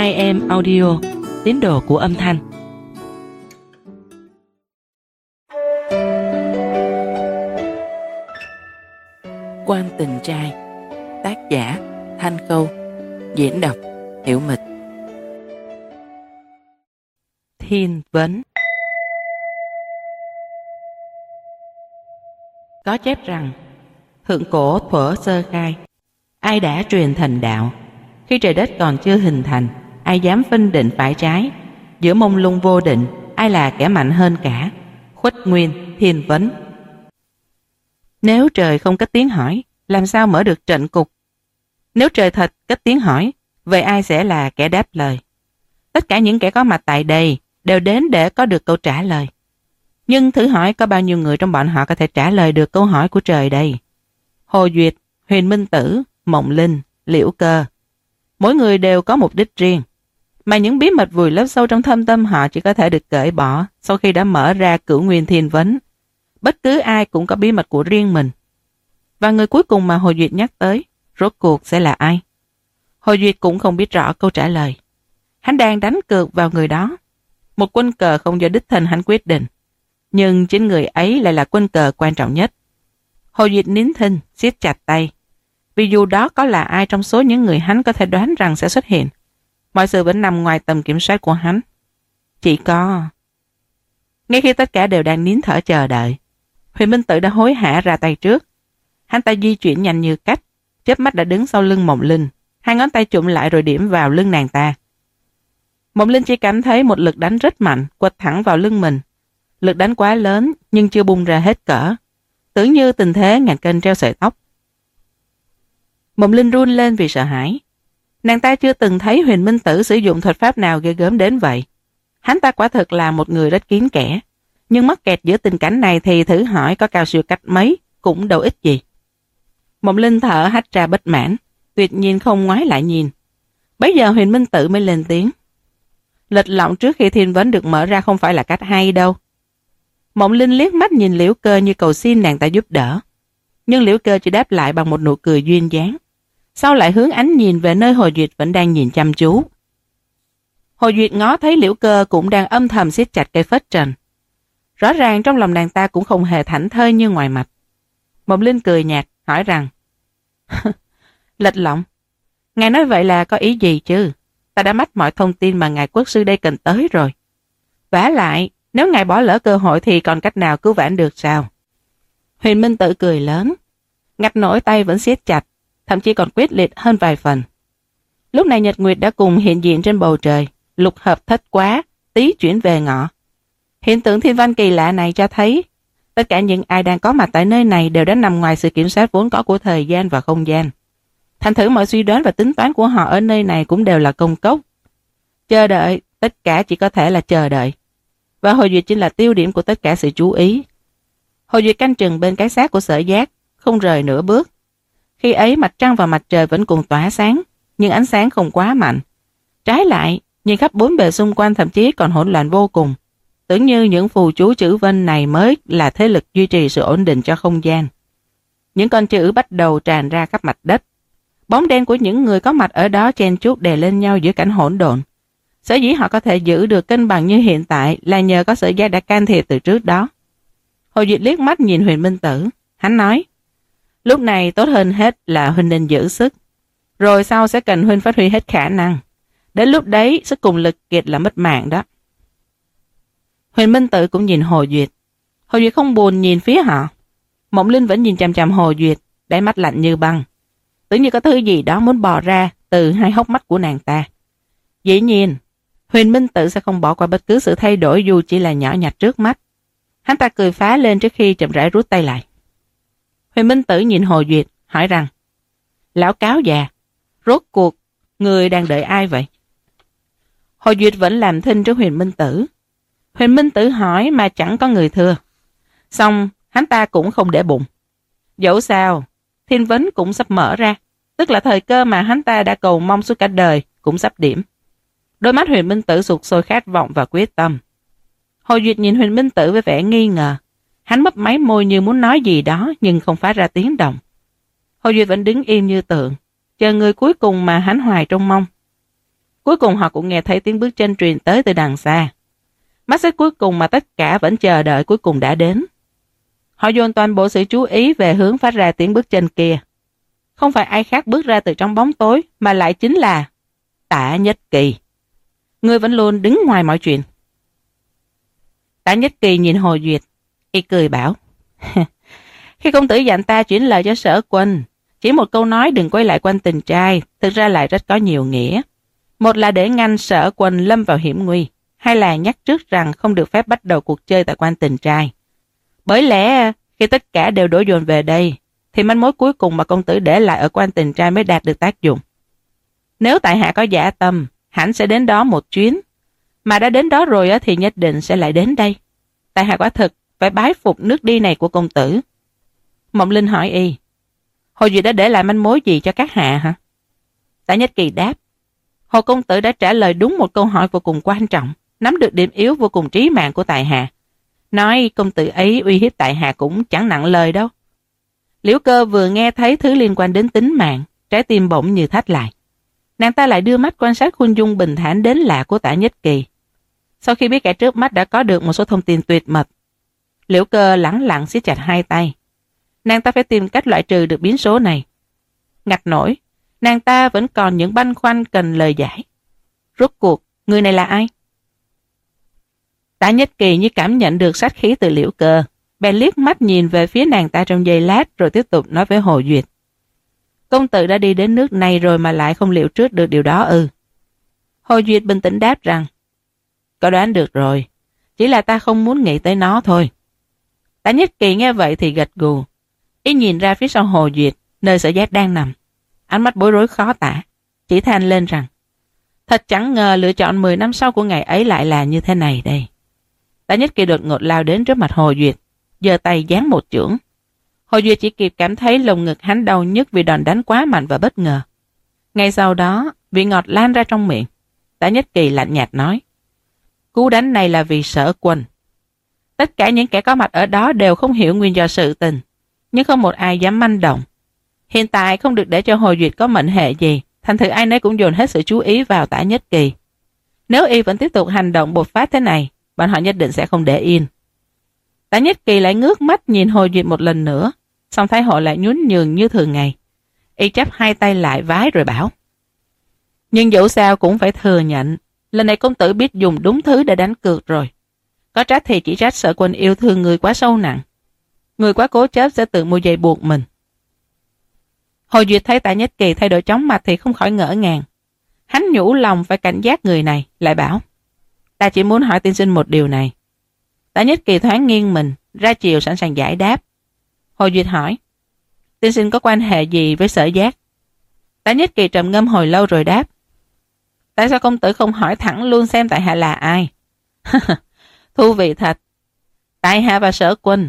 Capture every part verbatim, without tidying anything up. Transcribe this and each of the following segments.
Hai em audio, tín đồ của âm thanh. Quan tình trai. Tác giả Thanh Khâu. Diễn đọc Hiểu Mịch. Thiên vấn. Có chép rằng thượng cổ thuở sơ khai, ai đã truyền thành đạo. Khi trời đất còn chưa hình thành, ai dám phân định phải trái. Giữa mông lung vô định, ai là kẻ mạnh hơn cả. Khuất Nguyên, Thiên vấn. Nếu trời không cất tiếng hỏi, làm sao mở được trận cục? Nếu trời thật cất tiếng hỏi, vậy ai sẽ là kẻ đáp lời? Tất cả những kẻ có mặt tại đây đều đến để có được câu trả lời. Nhưng thử hỏi có bao nhiêu người trong bọn họ có thể trả lời được câu hỏi của trời đây? Hồ Duyệt, Huyền Minh Tử, Mộng Linh, Liễu Cơ, mỗi người đều có mục đích riêng, mà những bí mật vùi lấp sâu trong thâm tâm họ chỉ có thể được cởi bỏ sau khi đã mở ra cửu nguyên thiên vấn. Bất cứ ai cũng có bí mật của riêng mình. Và người cuối cùng mà Hồ Duyệt nhắc tới, rốt cuộc sẽ là ai? Hồ Duyệt cũng không biết rõ câu trả lời. Hắn đang đánh cược vào người đó. Một quân cờ không do đích thân hắn quyết định, nhưng chính người ấy lại là quân cờ quan trọng nhất. Hồ Duyệt nín thinh, siết chặt tay. Vì dù đó có là ai trong số những người hắn có thể đoán rằng sẽ xuất hiện, mọi sự vẫn nằm ngoài tầm kiểm soát của hắn. Chỉ có... Ngay khi tất cả đều đang nín thở chờ đợi, Huyền Minh Tử đã hối hả ra tay trước. Hắn ta di chuyển nhanh như cách, chớp mắt đã đứng sau lưng Mộng Linh, hai ngón tay chụm lại rồi điểm vào lưng nàng ta. Mộng Linh chỉ cảm thấy một lực đánh rất mạnh quật thẳng vào lưng mình. Lực đánh quá lớn nhưng chưa bung ra hết cỡ, tưởng như tình thế ngàn cân treo sợi tóc. Mộng Linh run lên vì sợ hãi. Nàng ta chưa từng thấy Huyền Minh Tử sử dụng thuật pháp nào ghê gớm đến vậy. Hắn ta quả thực là một người rất kín kẽ, nhưng mắc kẹt giữa tình cảnh này thì thử hỏi có cao siêu cách mấy cũng đâu ích gì. Mộng Linh thở hắt ra bất mãn, tuyệt nhiên không ngoái lại nhìn. Bấy giờ Huyền Minh Tử mới lên tiếng. Lệch lọng trước khi thiên vấn được mở ra không phải là cách hay đâu. Mộng Linh liếc mắt nhìn Liễu Cơ như cầu xin nàng ta giúp đỡ. Nhưng Liễu Cơ chỉ đáp lại bằng một nụ cười duyên dáng, sau lại hướng ánh nhìn về nơi Hồ Duyệt vẫn đang nhìn chăm chú. Hồ Duyệt ngó thấy Liễu Cơ cũng đang âm thầm siết chặt cây phết trần. Rõ ràng trong lòng nàng ta cũng không hề thảnh thơi như ngoài mặt. Mộng Linh cười nhạt, hỏi rằng lệch lọng, ngài nói vậy là có ý gì chứ? Ta đã mách mọi thông tin mà ngài quốc sư đây cần tới rồi. Vả lại, nếu ngài bỏ lỡ cơ hội thì còn cách nào cứu vãn được sao? Huyền Minh Tử cười lớn, ngặt nổi tay vẫn siết chặt, thậm chí còn quyết liệt hơn vài phần. Lúc này nhật nguyệt đã cùng hiện diện trên bầu trời, lục hợp thất quá, tý chuyển về ngọ. Hiện tượng thiên văn kỳ lạ này cho thấy tất cả những ai đang có mặt tại nơi này đều đã nằm ngoài sự kiểm soát vốn có của thời gian và không gian. Thành thử mọi suy đoán và tính toán của họ ở nơi này cũng đều là công cốc. Chờ đợi, tất cả chỉ có thể là chờ đợi. Và Hồ Duyệt chính là tiêu điểm của tất cả sự chú ý. Hồ Duyệt canh chừng bên cái xác của Sở Giác, không rời nửa bước. Khi ấy mặt trăng và mặt trời vẫn cùng tỏa sáng, nhưng ánh sáng không quá mạnh. Trái lại, nhìn khắp bốn bề xung quanh thậm chí còn hỗn loạn vô cùng. Tưởng như những phù chú chữ vân này mới là thế lực duy trì sự ổn định cho không gian. Những con chữ bắt đầu tràn ra khắp mặt đất. Bóng đen của những người có mặt ở đó chen chúc đè lên nhau giữa cảnh hỗn độn. Sở dĩ họ có thể giữ được cân bằng như hiện tại là nhờ có Sở Giác đã can thiệp từ trước đó. Hồ Duyệt liếc mắt nhìn Huyền Minh Tử, hắn nói, lúc này tốt hơn hết là huynh nên giữ sức, rồi sau sẽ cần huynh phát huy hết khả năng. Đến lúc đấy sức cùng lực kiệt là mất mạng đó. Huyền Minh Tử cũng nhìn Hồ Duyệt. Hồ Duyệt không buồn nhìn phía họ. Mộng Linh vẫn nhìn chằm chằm Hồ Duyệt, đáy mắt lạnh như băng, tưởng như có thứ gì đó muốn bò ra từ hai hốc mắt của nàng ta. Dĩ nhiên, Huyền Minh Tử sẽ không bỏ qua bất cứ sự thay đổi dù chỉ là nhỏ nhặt trước mắt. Hắn ta cười phá lên trước khi chậm rãi rút tay lại. Huyền Minh Tử nhìn Hồ Duyệt, hỏi rằng, lão cáo già, rốt cuộc, người đang đợi ai vậy? Hồ Duyệt vẫn làm thinh trước Huyền Minh Tử. Huyền Minh Tử hỏi mà chẳng có người thưa. Xong, hắn ta cũng không để bụng. Dẫu sao, thiên vấn cũng sắp mở ra, tức là thời cơ mà hắn ta đã cầu mong suốt cả đời cũng sắp điểm. Đôi mắt Huyền Minh Tử sụt sôi khát vọng và quyết tâm. Hồ Duyệt nhìn Huyền Minh Tử với vẻ nghi ngờ. Hắn mấp máy môi như muốn nói gì đó nhưng không phát ra tiếng động. Hồ Duyệt vẫn đứng im như tượng, chờ người cuối cùng mà hắn hoài trông mong. Cuối cùng họ cũng nghe thấy tiếng bước chân truyền tới từ đằng xa. Mắt xích cuối cùng mà tất cả vẫn chờ đợi cuối cùng đã đến. Họ dồn toàn bộ sự chú ý về hướng phát ra tiếng bước chân kia. Không phải ai khác bước ra từ trong bóng tối, mà lại chính là Tả Nhất Kỳ. Người vẫn luôn đứng ngoài mọi chuyện. Tả Nhất Kỳ nhìn Hồ Duyệt, y cười bảo: Khi công tử dặn ta chuyển lời cho Sở Quân, chỉ một câu nói đừng quay lại quanh tình trai, thực ra lại rất có nhiều nghĩa. Một là để ngăn Sở Quân lâm vào hiểm nguy, hai là nhắc trước rằng không được phép bắt đầu cuộc chơi tại quan tình trai. Bởi lẽ khi tất cả đều đổ dồn về đây, thì manh mối cuối cùng mà công tử để lại ở quan tình trai mới đạt được tác dụng. Nếu tại hạ có dã tâm, hẳn sẽ đến đó một chuyến. Mà đã đến đó rồi thì nhất định sẽ lại đến đây. Tại hạ quả thực phải bái phục nước đi này của công tử. Mộng Linh hỏi y: Hồ Duyệt đã để lại manh mối gì cho các hạ hả? Tả Nhất Kỳ đáp: Hồ công tử đã trả lời đúng một câu hỏi vô cùng quan trọng, nắm được điểm yếu vô cùng trí mạng của tại hạ. Nói công tử ấy uy hiếp tại hạ cũng chẳng nặng lời đâu. Liễu Cơ vừa nghe thấy thứ liên quan đến tính mạng, trái tim bỗng như thắt lại. Nàng ta lại đưa mắt quan sát khuôn dung bình thản đến lạ của Tả Nhất Kỳ. Sau khi biết kẻ trước mắt đã có được một số thông tin tuyệt mật, Liễu Cơ lẳng lặng siết chặt hai tay. Nàng ta phải tìm cách loại trừ được biến số này. Ngặt nổi, nàng ta vẫn còn những băn khoăn cần lời giải. Rốt cuộc, người này là ai? Tả Nhất Kỳ như cảm nhận được sát khí từ Liễu Cơ, bèn liếc mắt nhìn về phía nàng ta trong giây lát rồi tiếp tục nói với Hồ Duyệt: Công tử đã đi đến nước này rồi mà lại không liệu trước được điều đó ư? Hồ Duyệt bình tĩnh đáp rằng: Có đoán được rồi, chỉ là ta không muốn nghĩ tới nó thôi. Tả Nhất Kỳ nghe vậy thì gật gù. Y nhìn ra phía sau Hồ Duyệt, nơi Sở Giác đang nằm. Ánh mắt bối rối khó tả, chỉ than lên rằng: Thật chẳng ngờ lựa chọn mười năm sau của ngày ấy lại là như thế này đây. Tả Nhất Kỳ đột ngột lao đến trước mặt Hồ Duyệt, giơ tay giáng một chưởng. Hồ Duyệt chỉ kịp cảm thấy lồng ngực hắn đau nhức vì đòn đánh quá mạnh và bất ngờ. Ngay sau đó, vị ngọt lan ra trong miệng. Tả Nhất Kỳ lạnh nhạt nói: Cú đánh này là vì Sở Quân. Tất cả những kẻ có mặt ở đó đều không hiểu nguyên do sự tình, nhưng không một ai dám manh động. Hiện tại không được để cho Hồ Duyệt có mệnh hệ gì, thành thử ai nấy cũng dồn hết sự chú ý vào Tả Nhất Kỳ. Nếu y vẫn tiếp tục hành động bột phát thế này, bọn họ nhất định sẽ không để yên. Tả Nhất Kỳ lại ngước mắt nhìn Hồ Duyệt một lần nữa, xong thái hộ lại nhún nhường như thường ngày. Y chắp hai tay lại vái rồi bảo: Nhưng dẫu sao cũng phải thừa nhận, lần này công tử biết dùng đúng thứ để đánh cược rồi. Có trách thì chỉ trách Sở Quân yêu thương người quá sâu nặng. Người quá cố chấp sẽ tự mua dây buộc mình. Hồ Duyệt thấy Tả Nhất Kỳ thay đổi chóng mặt thì không khỏi ngỡ ngàng. Hắn nhủ lòng phải cảnh giác người này, lại bảo: Ta chỉ muốn hỏi tiên sinh một điều này. Tả Nhất Kỳ thoáng nghiêng mình, ra chiều sẵn sàng giải đáp. Hồ Duyệt hỏi: Tiên sinh có quan hệ gì với Sở Giác? Tả Nhất Kỳ trầm ngâm hồi lâu rồi đáp: Tại sao công tử không hỏi thẳng luôn xem tại hạ là ai? Thú vị thật. Tại hạ và Sở Quân,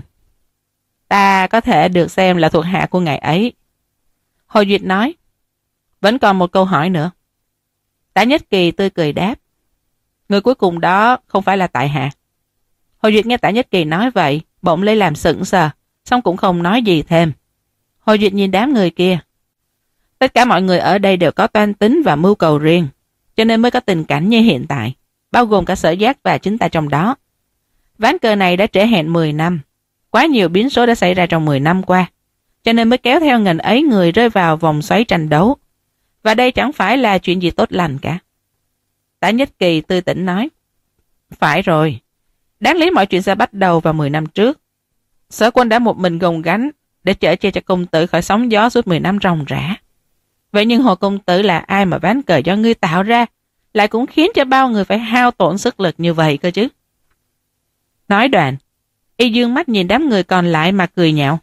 ta có thể được xem là thuộc hạ của ngài ấy. Hồ Duyệt nói: Vẫn còn một câu hỏi nữa. Tả Nhất Kỳ tươi cười đáp: Người cuối cùng đó không phải là tại hạ. Hồ Duyệt nghe Tả Nhất Kỳ nói vậy, bỗng lấy làm sững sờ, xong cũng không nói gì thêm. Hồ Duyệt nhìn đám người kia. Tất cả mọi người ở đây đều có toan tính và mưu cầu riêng, cho nên mới có tình cảnh như hiện tại, bao gồm cả Sở Giác và chính ta trong đó. Ván cờ này đã trễ hẹn mười năm. Quá nhiều biến số đã xảy ra trong mười năm qua, cho nên mới kéo theo ngần ấy người rơi vào vòng xoáy tranh đấu. Và đây chẳng phải là chuyện gì tốt lành cả. Tả Nhất Kỳ tươi tỉnh nói: Phải rồi, đáng lý mọi chuyện sẽ bắt đầu vào mười năm trước. Sở Quân đã một mình gồng gánh để chở che cho công tử khỏi sóng gió suốt mười năm ròng rã. Vậy nhưng Hồ công tử là ai mà ván cờ do ngươi tạo ra lại cũng khiến cho bao người phải hao tổn sức lực như vậy cơ chứ? Nói đoạn, y dương mắt nhìn đám người còn lại mà cười nhạo.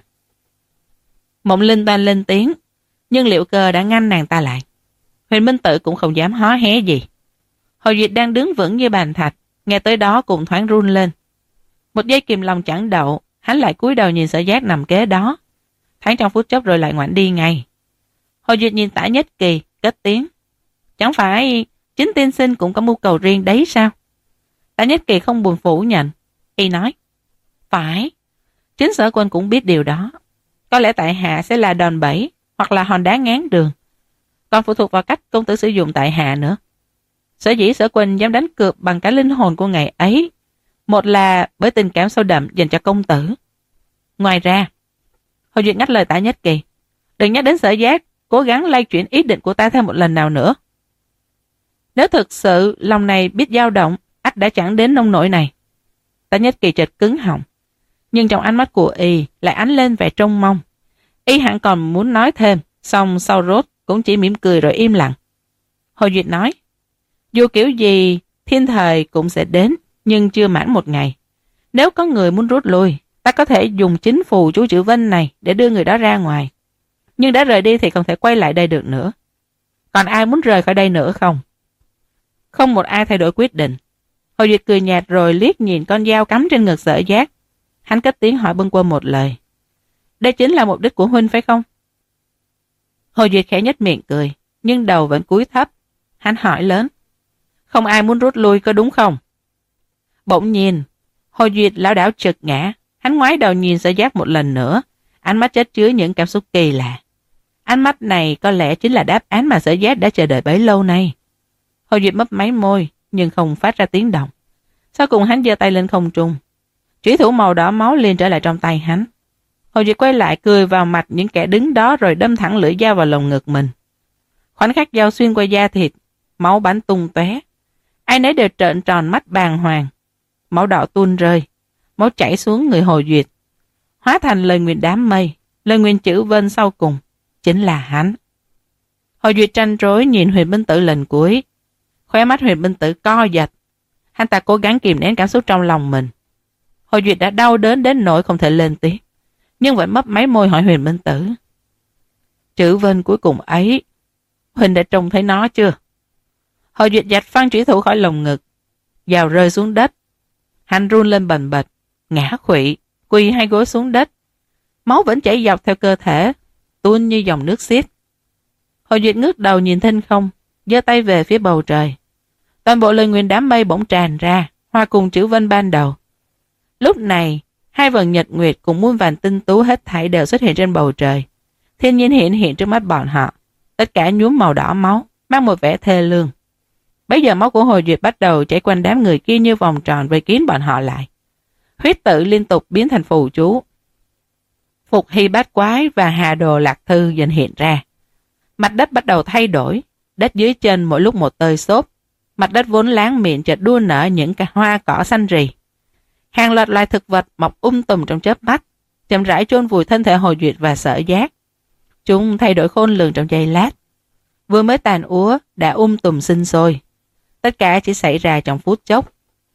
Mộng Linh toan lên tiếng, nhưng Liễu Cơ đã ngăn nàng ta lại. Huyền Minh Tự cũng không dám hó hé gì. Hồ Duyệt đang đứng vững như bàn thạch, nghe tới đó cũng thoáng run lên. Một giây kìm lòng chẳng đậu, hắn lại cúi đầu nhìn Sở Giác nằm kế đó. Thoáng trong phút chốc rồi lại ngoảnh đi ngay. Hồ Duyệt nhìn Tả Nhất Kỳ, cất tiếng: Chẳng phải chính tiên sinh cũng có mưu cầu riêng đấy sao? Tả Nhất Kỳ không buồn phủ nhận. Y nói: Phải, chính Sở Quân cũng biết điều đó. Có lẽ tại hạ sẽ là đòn bẩy hoặc là hòn đá ngáng đường, còn phụ thuộc vào cách công tử sử dụng tại hạ nữa. Sở dĩ Sở Quỳnh dám đánh cược bằng cả linh hồn của ngày ấy, một là bởi tình cảm sâu đậm dành cho công tử. Ngoài ra, Hồ Duyệt ngắt lời Tạ Nhất Kỳ, đừng nhắc đến Sở Giác cố gắng lay chuyển ý định của ta thêm một lần nào nữa. Nếu thực sự lòng này biết dao động, ắt đã chẳng đến nông nỗi này. Tạ Nhất Kỳ chợt cứng họng, nhưng trong ánh mắt của y lại ánh lên vẻ trông mong. Y hẳn còn muốn nói thêm, song sau rốt cũng chỉ mỉm cười rồi im lặng. Hồ Duyệt nói, dù kiểu gì thiên thời cũng sẽ đến, nhưng chưa mãn một ngày. Nếu có người muốn rút lui, ta có thể dùng chính phù chú Chữ Vân này để đưa người đó ra ngoài. Nhưng đã rời đi thì không thể quay lại đây được nữa. Còn ai muốn rời khỏi đây nữa không? Không một ai thay đổi quyết định. Hồ Duyệt cười nhạt rồi liếc nhìn con dao cắm trên ngực Sở Giác. Hắn cất tiếng hỏi bâng quơ một lời. Đây chính là mục đích của huynh phải không? Hồ Duyệt khẽ nhếch miệng cười, nhưng đầu vẫn cúi thấp. Hắn hỏi lớn. Không ai muốn rút lui có đúng không? Bỗng nhiên, Hồ Duyệt lão đảo chực ngã. Hắn ngoái đầu nhìn Sở Giác một lần nữa. Ánh mắt chất chứa những cảm xúc kỳ lạ. Ánh mắt này có lẽ chính là đáp án mà Sở Giác đã chờ đợi bấy lâu nay. Hồ Duyệt mấp máy môi, nhưng không phát ra tiếng động. Sau cùng hắn giơ tay lên không trung. Chủy thủ màu đỏ máu liền trở lại trong tay hắn. Hồ Duyệt quay lại cười vào mặt những kẻ đứng đó rồi đâm thẳng lưỡi dao vào lồng ngực mình. Khoảnh khắc dao xuyên qua da thịt, máu bắn tung tóe. Ai nấy đều trợn tròn mắt bàng hoàng. Máu đỏ tuôn rơi, máu chảy xuống người Hồ Duyệt, hóa thành lời nguyền đám mây. Lời nguyền Chữ Vân sau cùng chính là hắn. Hồ Duyệt tranh rối nhìn Huyền Minh Tử lần cuối. Khóe mắt Huyền Minh Tử co giật. Hắn ta cố gắng kìm nén cảm xúc trong lòng mình. Hồ Duyệt đã đau đớn đến nỗi không thể lên tiếng, nhưng vẫn mấp máy môi hỏi Huyền Minh Tử. Chữ Vân cuối cùng ấy, Huỳnh đã trông thấy nó chưa? Hồ Duyệt giạch phăng chủy thủ khỏi lồng ngực. Dao rơi xuống đất. Hắn run lên bần bật, ngã khuỵu, quỳ hai gối xuống đất. Máu vẫn chảy dọc theo cơ thể, tuôn như dòng nước xiết. Hồ Duyệt ngước đầu nhìn thinh không, giơ tay về phía bầu trời. Toàn bộ lời nguyền đám mây bỗng tràn ra, hòa cùng Chữ Vân ban đầu. Lúc này, hai vầng nhật nguyệt cùng muôn vàn tinh tú hết thảy đều xuất hiện trên bầu trời. Thiên nhiên hiện hiện trước mắt bọn họ, tất cả nhuốm màu đỏ máu, mang một vẻ thê lương. Bây giờ máu của Hồ Duyệt bắt đầu chảy quanh đám người kia như vòng tròn vây kín bọn họ lại. Huyết tự liên tục biến thành phù chú. Phục Hy Bát Quái và Hà Đồ Lạc Thư dần hiện ra. Mặt đất bắt đầu thay đổi, đất dưới chân mỗi lúc một tơi xốp. Mặt đất vốn láng miệng chợt đua nở những cái hoa cỏ xanh rì. Hàng loạt loài thực vật mọc um tùm trong chớp mắt, chậm rãi chôn vùi thân thể Hồ Duyệt và Sở Giác. Chúng thay đổi khôn lường trong giây lát. Vừa mới tàn úa đã um tùm sinh sôi. Tất cả chỉ xảy ra trong phút chốc.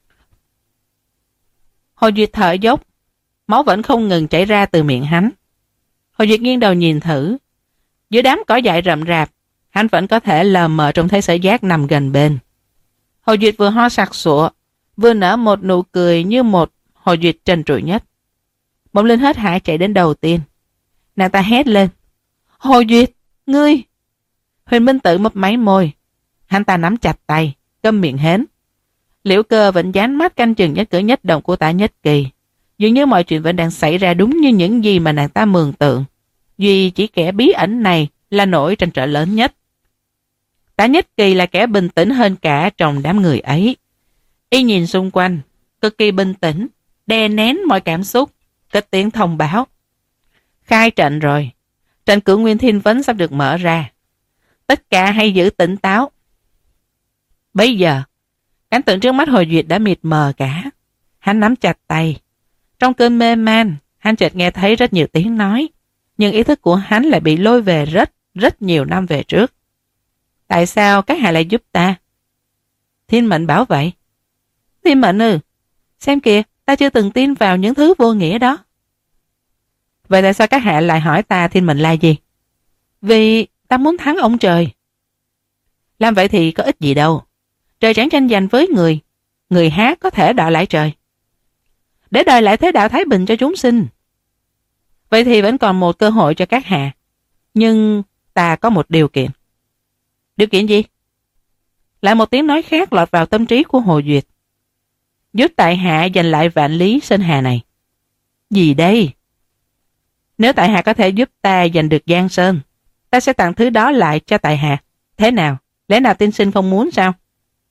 Hồ Duyệt thở dốc, máu vẫn không ngừng chảy ra từ miệng hắn. Hồ Duyệt nghiêng đầu nhìn thử. Giữa đám cỏ dại rậm rạp, hắn vẫn có thể lờ mờ trông thấy Sở Giác nằm gần bên. Hồ Duyệt vừa ho sặc sụa, vừa nở một nụ cười như một Hồ Duyệt trần trụi nhất. Bỗng Linh hết hãi chạy đến đầu tiên. Nàng ta hét lên. Hồ Duyệt, ngươi! Huyền Minh Tử mấp máy môi. Hắn ta nắm chặt tay, câm miệng hến. Liễu Cơ vẫn dán mắt canh chừng nhất cử nhất động của Tạ Nhất Kỳ. Dường như mọi chuyện vẫn đang xảy ra đúng như những gì mà nàng ta mường tượng. Duy chỉ kẻ bí ẩn này là nỗi trăn trở lớn nhất. Tạ Nhất Kỳ là kẻ bình tĩnh hơn cả trong đám người ấy. Y nhìn xung quanh, cực kỳ bình tĩnh, đè nén mọi cảm xúc, cất tiếng thông báo. Khai trận rồi, trận cử Nguyên Thiên Vấn sắp được mở ra. Tất cả hãy giữ tỉnh táo. Bây giờ, cảnh tượng trước mắt Hồ Duyệt đã mịt mờ cả. Hắn nắm chặt tay. Trong cơn mê man, hắn chợt nghe thấy rất nhiều tiếng nói, nhưng ý thức của hắn lại bị lôi về rất, rất nhiều năm về trước. Tại sao các hạ lại giúp ta? Thiên Mệnh bảo vậy. Thiên Mệnh ư? Xem kìa, ta chưa từng tin vào những thứ vô nghĩa đó. Vậy tại sao các hạ lại hỏi ta Thiên Mệnh là gì? Vì ta muốn thắng ông trời. Làm vậy thì có ích gì đâu. Trời chẳng tranh giành với người. Người há có thể đòi lại trời. Để đòi lại thế đạo thái bình cho chúng sinh. Vậy thì vẫn còn một cơ hội cho các hạ. Nhưng ta có một điều kiện. Điều kiện gì? Lại một tiếng nói khác lọt vào tâm trí của Hồ Duyệt. Giúp tại hạ giành lại vạn lý Sơn Hà này. Gì đây? Nếu tại hạ có thể giúp ta giành được Giang Sơn, ta sẽ tặng thứ đó lại cho tại hạ. Thế nào? Lẽ nào tiên sinh không muốn sao?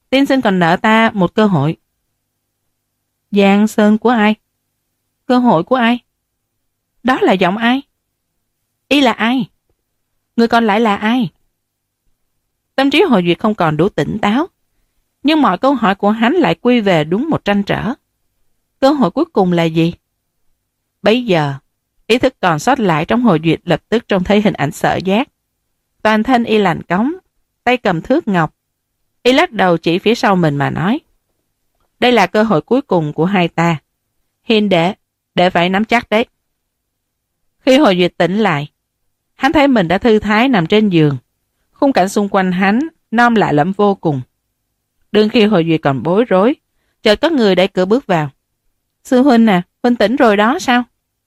Tiên sinh còn nợ ta một cơ hội. Giang sơn của ai? Cơ hội của ai? Đó là giọng ai? Y là ai? Người còn lại là ai? Tâm trí Hồ Duyệt không còn đủ tỉnh táo, nhưng mọi câu hỏi của hắn lại quy về đúng một trăn trở. Cơ hội cuối cùng là gì? Bấy giờ, ý thức còn sót lại trong Hồ Duyệt lập tức trông thấy hình ảnh Sở Giác. Toàn thân y lạnh cống, tay cầm thước ngọc. Y lắc đầu chỉ phía sau mình mà nói: đây là cơ hội cuối cùng của hai ta. Hiền đệ, đệ phải nắm chắc đấy. Khi Hồ Duyệt tỉnh lại, hắn thấy mình đã thư thái nằm trên giường. Khung cảnh xung quanh hắn non lạ lẫm vô cùng. Đương khi Hồ Duyệt còn bối rối, chợt có người đẩy cửa bước vào. Sư huynh à, huynh tỉnh rồi đó sao?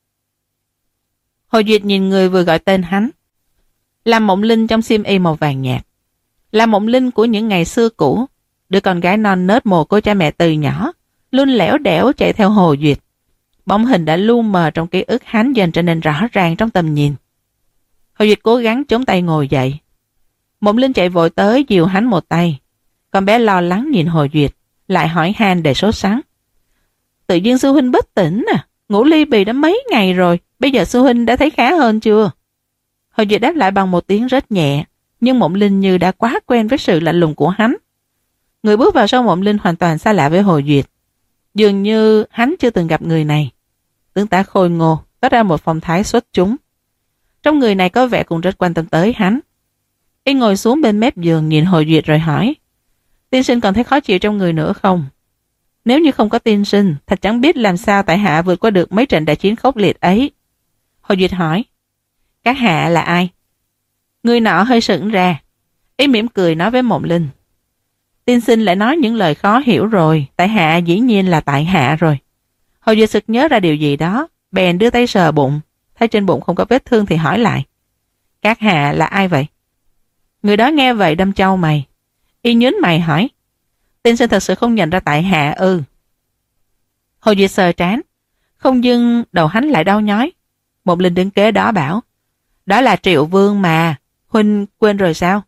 Hồ Duyệt nhìn người vừa gọi tên hắn. Là Mộng Linh trong xiêm y màu vàng nhạt. Là Mộng Linh của những ngày xưa cũ, đứa con gái non nớt mồ côi cha mẹ từ nhỏ, luôn lẻo đẻo chạy theo Hồ Duyệt. Bóng hình đã lu mờ trong ký ức hắn dần trở nên rõ ràng trong tầm nhìn. Hồ Duyệt cố gắng chống tay ngồi dậy. Mộng Linh chạy vội tới dìu hắn một tay. Con bé lo lắng nhìn Hồ Duyệt, lại hỏi han để sốt sắng. Tự nhiên sư huynh bất tỉnh à? Ngủ ly bì đã mấy ngày rồi, bây giờ sư huynh đã thấy khá hơn chưa? Hồ Duyệt đáp lại bằng một tiếng rất nhẹ, nhưng Mộng Linh như đã quá quen với sự lạnh lùng của hắn. Người bước vào sau Mộng Linh hoàn toàn xa lạ với Hồ Duyệt. Dường như hắn chưa từng gặp người này. Tướng tá khôi ngô, toát ra một phong thái xuất chúng. Trong người này có vẻ cũng rất quan tâm tới hắn. Y ngồi xuống bên mép giường nhìn Hồ Duyệt rồi hỏi: tiên sinh còn thấy khó chịu trong người nữa không? Nếu như không có tiên sinh, thật chẳng biết làm sao tại hạ vượt qua được mấy trận đại chiến khốc liệt ấy. Hồ Duyệt hỏi: các hạ là ai? Người nọ hơi sững ra. Y mỉm cười nói với Mộng Linh: tiên sinh lại nói những lời khó hiểu rồi, tại hạ dĩ nhiên là tại hạ rồi. Hồ Duyệt sực nhớ ra điều gì đó, bèn đưa tay sờ bụng, thấy trên bụng không có vết thương thì hỏi lại: các hạ là ai vậy? Người đó nghe vậy đâm chau mày. Y nhớn mày hỏi: tiên sinh thật sự không nhận ra tại hạ ư? Hồ Duyệt sờ trán, không dưng đầu hắn lại đau nhói. Một Linh đứng kế đó bảo: đó là Triệu Vương mà, huynh quên rồi sao?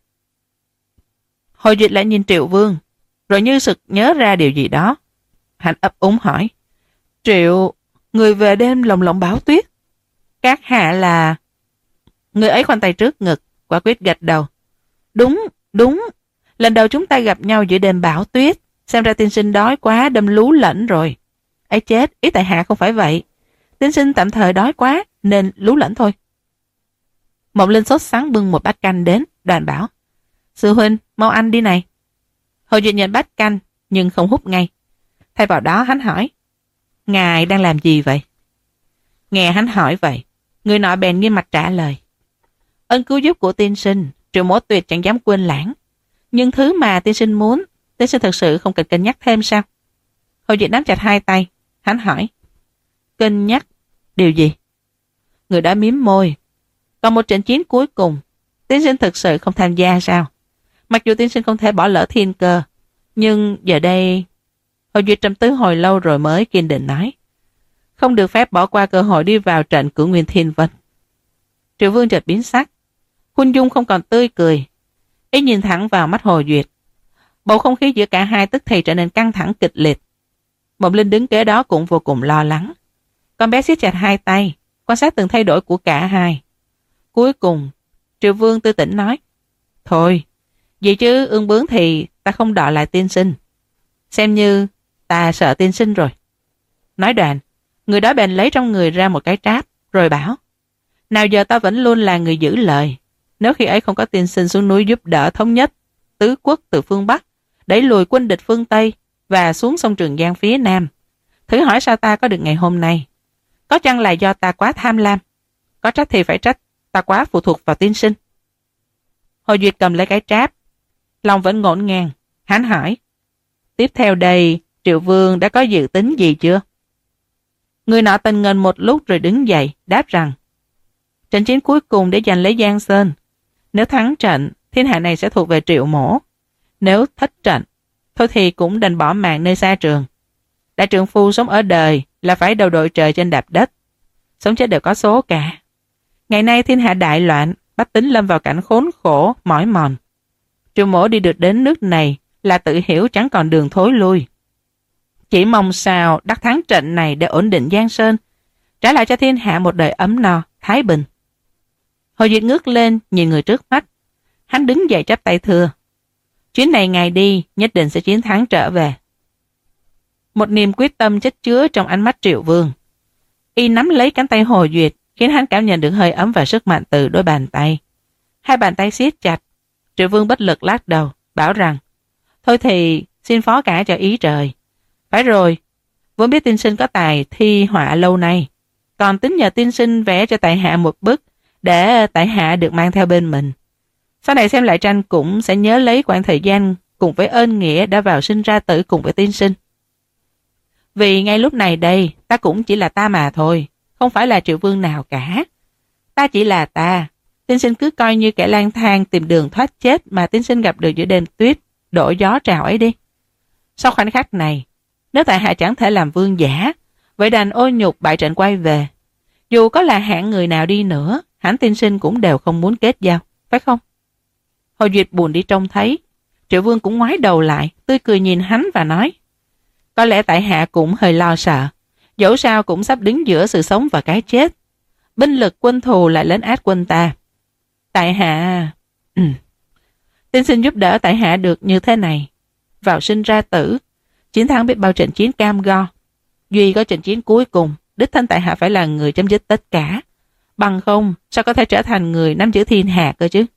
Hồ Duyệt lại nhìn Triệu Vương, rồi như sực nhớ ra điều gì đó. Hắn ấp úng hỏi: Triệu, người về đêm lồng lộng báo tuyết. Các hạ là... Người ấy khoanh tay trước ngực, quả quyết gật đầu. Đúng, đúng, lần đầu chúng ta gặp nhau giữa đêm bão tuyết, xem ra tiên sinh đói quá đâm lú lẫn rồi. Ấy chết, ý tại hạ không phải vậy. Tiên sinh tạm thời đói quá nên lú lẫn thôi. Mộng Linh sốt sắng bưng một bát canh đến, đoàn bảo: sư huynh, mau ăn đi này. Hồ Duyệt nhận bát canh nhưng không hút ngay. Thay vào đó hắn hỏi: ngài đang làm gì vậy? Nghe hắn hỏi vậy, người nọ bèn nghiêm mặt trả lời: ơn cứu giúp của tiên sinh, Triệu mỗ tuyệt chẳng dám quên lãng. Nhưng thứ mà tiên sinh muốn, tiên sinh thật sự không cần cân nhắc thêm sao? Hồ Duyệt nắm chặt hai tay. Hắn hỏi: cân nhắc điều gì? Người đã miếm môi. Còn một trận chiến cuối cùng, tiên sinh thực sự không tham gia sao? Mặc dù tiên sinh không thể bỏ lỡ thiên cơ, nhưng giờ đây... Hồ Duyệt trầm tư hồi lâu rồi mới kiên định nói: không được phép bỏ qua cơ hội đi vào trận Cửu Nguyên Thiên Vân. Triệu Vương chợt biến sắc, khuôn dung không còn tươi cười. Y nhìn thẳng vào mắt Hồ Duyệt. Bầu không khí giữa cả hai tức thì trở nên căng thẳng kịch liệt. Mộng Linh đứng kế đó cũng vô cùng lo lắng. Con bé siết chặt hai tay, quan sát từng thay đổi của cả hai. Cuối cùng, Triệu Vương tư tỉnh nói: thôi, vậy chứ ương bướng thì ta không đọ lại tiên sinh. Xem như ta sợ tiên sinh rồi. Nói đoạn, người đó bèn lấy trong người ra một cái tráp, rồi bảo: nào giờ ta vẫn luôn là người giữ lời. Nếu khi ấy không có tiên sinh xuống núi giúp đỡ thống nhất tứ quốc từ phương Bắc, đẩy lùi quân địch phương Tây và xuống sông Trường Giang phía Nam, thử hỏi sao ta có được ngày hôm nay? Có chăng là do ta quá tham lam? Có trách thì phải trách ta quá phụ thuộc vào tiên sinh. Hồ Duyệt cầm lấy cái tráp, lòng vẫn ngổn ngang. Hắn hỏi: tiếp theo đây, Triệu Vương đã có dự tính gì chưa? Người nọ tần ngần một lúc rồi đứng dậy, đáp rằng: trận chiến cuối cùng để giành lấy Giang Sơn. Nếu thắng trận, thiên hạ này sẽ thuộc về Triệu mỗ. Nếu thất trận, thôi thì cũng đành bỏ mạng nơi xa trường. Đại trượng phu sống ở đời là phải đầu đội trời trên đạp đất. Sống chết đều có số cả. Ngày nay thiên hạ đại loạn, bách tính lâm vào cảnh khốn khổ, mỏi mòn. Triệu mỗ đi được đến nước này là tự hiểu chẳng còn đường thối lui. Chỉ mong sao đắc thắng trận này để ổn định Giang Sơn, trả lại cho thiên hạ một đời ấm no, thái bình. Hồ Duyệt ngước lên nhìn người trước mắt. Hắn đứng dậy chắp tay thưa: chuyến này ngài đi, nhất định sẽ chiến thắng trở về. Một niềm quyết tâm chất chứa trong ánh mắt Triệu Vương. Y nắm lấy cánh tay Hồ Duyệt, khiến hắn cảm nhận được hơi ấm và sức mạnh từ đôi bàn tay. Hai bàn tay siết chặt. Triệu Vương bất lực lắc đầu, bảo rằng: thôi thì xin phó cả cho ý trời. Phải rồi, vốn biết tiên sinh có tài thi họa lâu nay, còn tính nhờ tiên sinh vẽ cho tại hạ một bức để tại hạ được mang theo bên mình. Sau này xem lại tranh cũng sẽ nhớ lấy khoảng thời gian cùng với ơn nghĩa đã vào sinh ra tử cùng với tiên sinh. Vì ngay lúc này đây, ta cũng chỉ là ta mà thôi, không phải là Triệu Vương nào cả. Ta chỉ là ta, tiên sinh cứ coi như kẻ lang thang tìm đường thoát chết mà tiên sinh gặp được giữa đêm tuyết, đổ gió trào ấy đi. Sau khoảnh khắc này, nếu tại hạ chẳng thể làm vương giả, vậy đành ô nhục bại trận quay về. Dù có là hạng người nào đi nữa, hãnh tiên sinh cũng đều không muốn kết giao, phải không? Hồ Duyệt buồn đi trông thấy. Triệu Vương cũng ngoái đầu lại, tươi cười nhìn hắn và nói: có lẽ tại hạ cũng hơi lo sợ, dẫu sao cũng sắp đứng giữa sự sống và cái chết. Binh lực quân thù lại lấn át quân ta. Tại hạ... Ừ. Tiên sinh giúp đỡ tại hạ được như thế này. Vào sinh ra tử, chiến thắng biết bao trận chiến cam go. Duy có trận chiến cuối cùng, đích thân tại hạ phải là người chấm dứt tất cả. Bằng không, sao có thể trở thành người nắm giữ thiên hạ cơ chứ?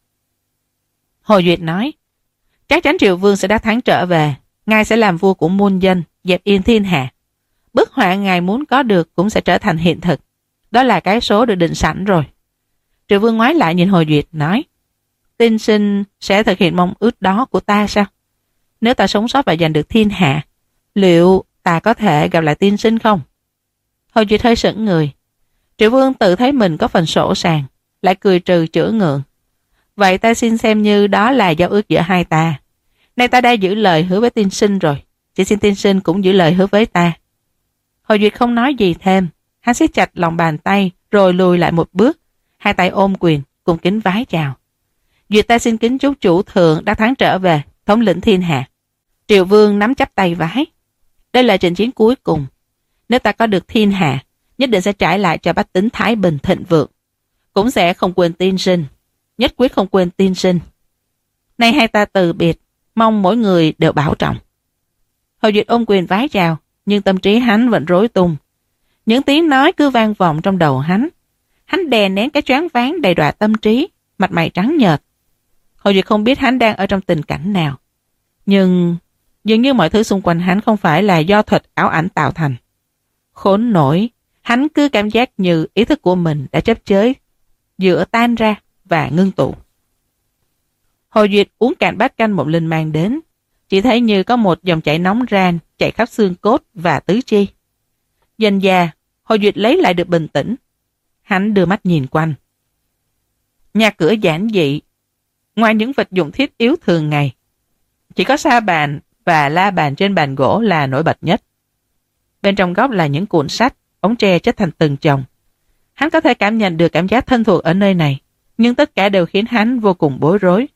Hồ Duyệt nói: chắc chắn Triệu Vương sẽ đắc thắng trở về. Ngài sẽ làm vua của muôn dân, dẹp yên thiên hạ. Bức họa ngài muốn có được cũng sẽ trở thành hiện thực. Đó là cái số được định sẵn rồi. Triệu Vương ngoái lại nhìn Hồ Duyệt nói: tiên sinh sẽ thực hiện mong ước đó của ta sao? Nếu ta sống sót và giành được thiên hạ, liệu ta có thể gặp lại tiên sinh không? Hồ Duyệt hơi sững người. Triệu Vương tự thấy mình có phần sỗ sàng, lại cười trừ chữa ngượng. Vậy ta xin xem như đó là giao ước giữa hai ta. Nay ta đã giữ lời hứa với tiên sinh rồi, chỉ xin tiên sinh cũng giữ lời hứa với ta. Hồ Duyệt không nói gì thêm. Hắn siết chặt lòng bàn tay rồi lùi lại một bước, hai tay ôm quyền cùng kính vái chào. Duyệt ta xin kính chúc chủ thượng đã thắng trở về, thống lĩnh thiên hạ. Triệu Vương nắm chắp tay vái. Đây là trận chiến cuối cùng. Nếu ta có được thiên hạ, nhất định sẽ trải lại cho bách tính thái bình thịnh vượng. Cũng sẽ không quên tiên sinh, nhất quyết không quên tiên sinh. Nay hai ta từ biệt, mong mỗi người đều bảo trọng. Hồ Duyệt ôm quyền vái chào, nhưng tâm trí hắn vẫn rối tung. Những tiếng nói cứ vang vọng trong đầu hắn. Hắn đè nén cái choáng váng đầy đọa tâm trí, mặt mày trắng nhợt. Hồ Duyệt không biết hắn đang ở trong tình cảnh nào. Nhưng dường như mọi thứ xung quanh hắn không phải là do thuật ảo ảnh tạo thành. Khốn nổi, hắn cứ cảm giác như ý thức của mình đã chấp chới, giữa tan ra và ngưng tụ. Hồ Duyệt uống cạn bát canh Mộng Linh mang đến, chỉ thấy như có một dòng chảy nóng ran chạy khắp xương cốt và tứ chi. Dần dà, Hồ Duyệt lấy lại được bình tĩnh. Hắn đưa mắt nhìn quanh. Nhà cửa giản dị, ngoài những vật dụng thiết yếu thường ngày, chỉ có sa bàn và la bàn trên bàn gỗ là nổi bật nhất. Bên trong góc là những cuộn sách, ống tre chất thành từng chồng. Hắn có thể cảm nhận được cảm giác thân thuộc ở nơi này, nhưng tất cả đều khiến hắn vô cùng bối rối.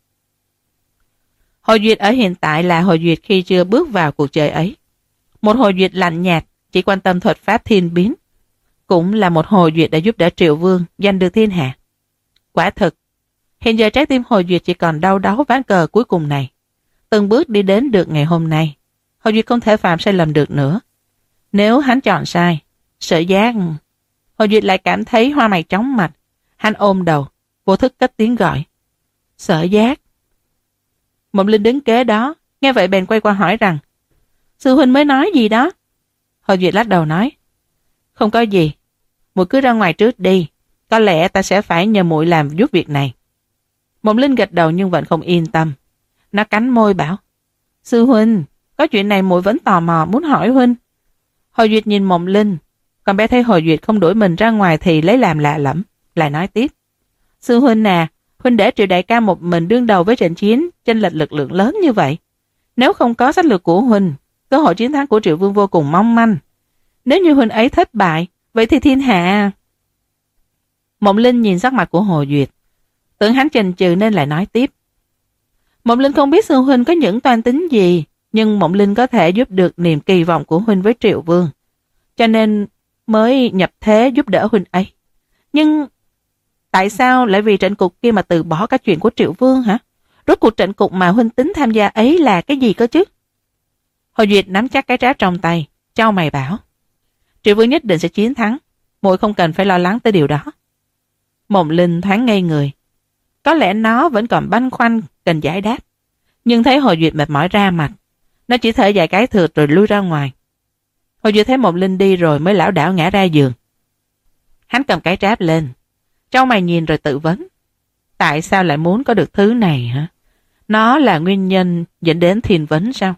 Hồ Duyệt ở hiện tại là Hồ Duyệt khi chưa bước vào cuộc chơi ấy. Một Hồ Duyệt lạnh nhạt, chỉ quan tâm thuật pháp thiên biến. Cũng là một Hồ Duyệt đã giúp đỡ Triệu Vương giành được thiên hạ. Quả thực, hiện giờ trái tim Hồ Duyệt chỉ còn đau đáu ván cờ cuối cùng này. Từng bước đi đến được ngày hôm nay, Hồ Duyệt không thể phạm sai lầm được nữa. Nếu hắn chọn sai, sợ giác... Hồ Duyệt lại cảm thấy hoa mày chóng mặt. Hắn ôm đầu, vô thức cất tiếng gọi. Sở Giác. Mộng Linh đứng kế đó, nghe vậy bèn quay qua hỏi rằng: sư huynh mới nói gì đó? Hồ Duyệt lắc đầu nói: không có gì, muội cứ ra ngoài trước đi, có lẽ ta sẽ phải nhờ muội làm giúp việc này. Mộng Linh gật đầu nhưng vẫn không yên tâm. Nó cắn môi bảo: sư huynh, có chuyện này muội vẫn tò mò muốn hỏi huynh. Hồ Duyệt nhìn Mộng Linh, còn bé thấy Hồ Duyệt không đuổi mình ra ngoài thì lấy làm lạ lẫm, lại nói tiếp: sư huynh à, huynh để Triệu đại ca một mình đương đầu với trận chiến chênh lệch lực lượng lớn như vậy. Nếu không có sách lược của huynh, cơ hội chiến thắng của Triệu Vương vô cùng mong manh. Nếu như huynh ấy thất bại, vậy thì thiên hạ... Mộng Linh nhìn sắc mặt của Hồ Duyệt, tưởng hắn chần chừ nên lại nói tiếp: Mộng Linh không biết sư huynh có những toan tính gì, nhưng Mộng Linh có thể giúp được niềm kỳ vọng của huynh với Triệu Vương, cho nên mới nhập thế giúp đỡ huynh ấy. Nhưng tại sao lại vì trận cục kia mà từ bỏ cả chuyện của Triệu Vương hả? Rốt cuộc trận cục mà huynh tính tham gia ấy là cái gì cơ chứ? Hồ Duyệt nắm chắc cái tráp trong tay, chau mày bảo: Triệu Vương nhất định sẽ chiến thắng, muội không cần phải lo lắng tới điều đó. Mộng Linh thoáng ngây người. Có lẽ nó vẫn còn băn khoăn cần giải đáp, nhưng thấy Hồ Duyệt mệt mỏi ra mặt, nó chỉ thở dài cái thượt rồi lui ra ngoài. Hồ Duyệt thấy Mộng Linh đi rồi mới lảo đảo ngã ra giường. Hắn cầm cái tráp lên, trao mày nhìn rồi tự vấn: tại sao lại muốn có được thứ này hả? Nó là nguyên nhân dẫn đến thiên vấn sao?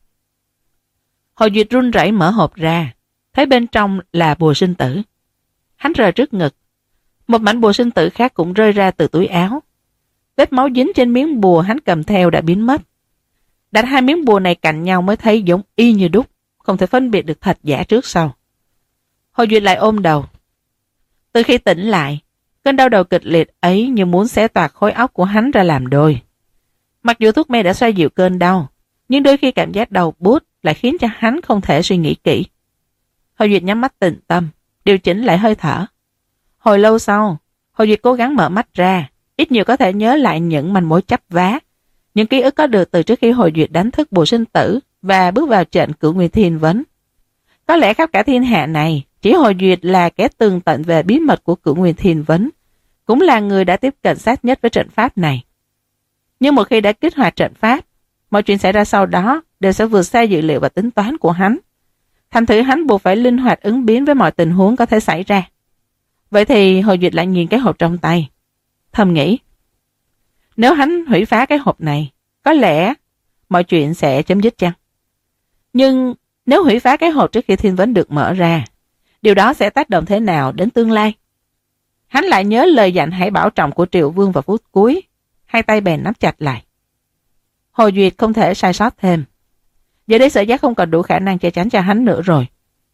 Hồ Duyệt run rẩy mở hộp ra, thấy bên trong là bùa sinh tử. Hắn rờ trước ngực, một mảnh bùa sinh tử khác cũng rơi ra từ túi áo. Vết máu dính trên miếng bùa hắn cầm theo đã biến mất. Đặt hai miếng bùa này cạnh nhau mới thấy giống y như đúc, không thể phân biệt được thật giả trước sau. Hồ Duyệt lại ôm đầu. Từ khi tỉnh lại, cơn đau đầu kịch liệt ấy như muốn xé toạc khối óc của hắn ra làm đôi. Mặc dù thuốc mê đã xoa dịu cơn đau, nhưng đôi khi cảm giác đau buốt lại khiến cho hắn không thể suy nghĩ kỹ. Hồ Duyệt nhắm mắt tĩnh tâm, điều chỉnh lại hơi thở. Hồi lâu sau, Hồ Duyệt cố gắng mở mắt ra, ít nhiều có thể nhớ lại những manh mối chấp vá, những ký ức có được từ trước khi Hồ Duyệt đánh thức bùa sinh tử và bước vào trận Cửu Nguyên Thiên Vấn. Có lẽ khắp cả thiên hạ này, chỉ Hồ Duyệt là kẻ tường tận về bí mật của Cửu Nguyên Thiên Vấn, cũng là người đã tiếp cận sát nhất với trận pháp này. Nhưng một khi đã kích hoạt trận pháp, mọi chuyện xảy ra sau đó đều sẽ vượt xa dự liệu và tính toán của hắn. Thành thử hắn buộc phải linh hoạt ứng biến với mọi tình huống có thể xảy ra. Vậy thì Hồ Duyệt lại nhìn cái hộp trong tay, thầm nghĩ: nếu hắn hủy phá cái hộp này, có lẽ mọi chuyện sẽ chấm dứt chăng? Nhưng nếu hủy phá cái hộp trước khi thiên vấn được mở ra, điều đó sẽ tác động thế nào đến tương lai? Hắn lại nhớ lời dặn hãy bảo trọng của Triệu Vương vào phút cuối, hai tay bèn nắm chặt lại. Hồ Duyệt không thể sai sót thêm. Giờ đây sở giác không còn đủ khả năng che chắn cho hắn nữa rồi.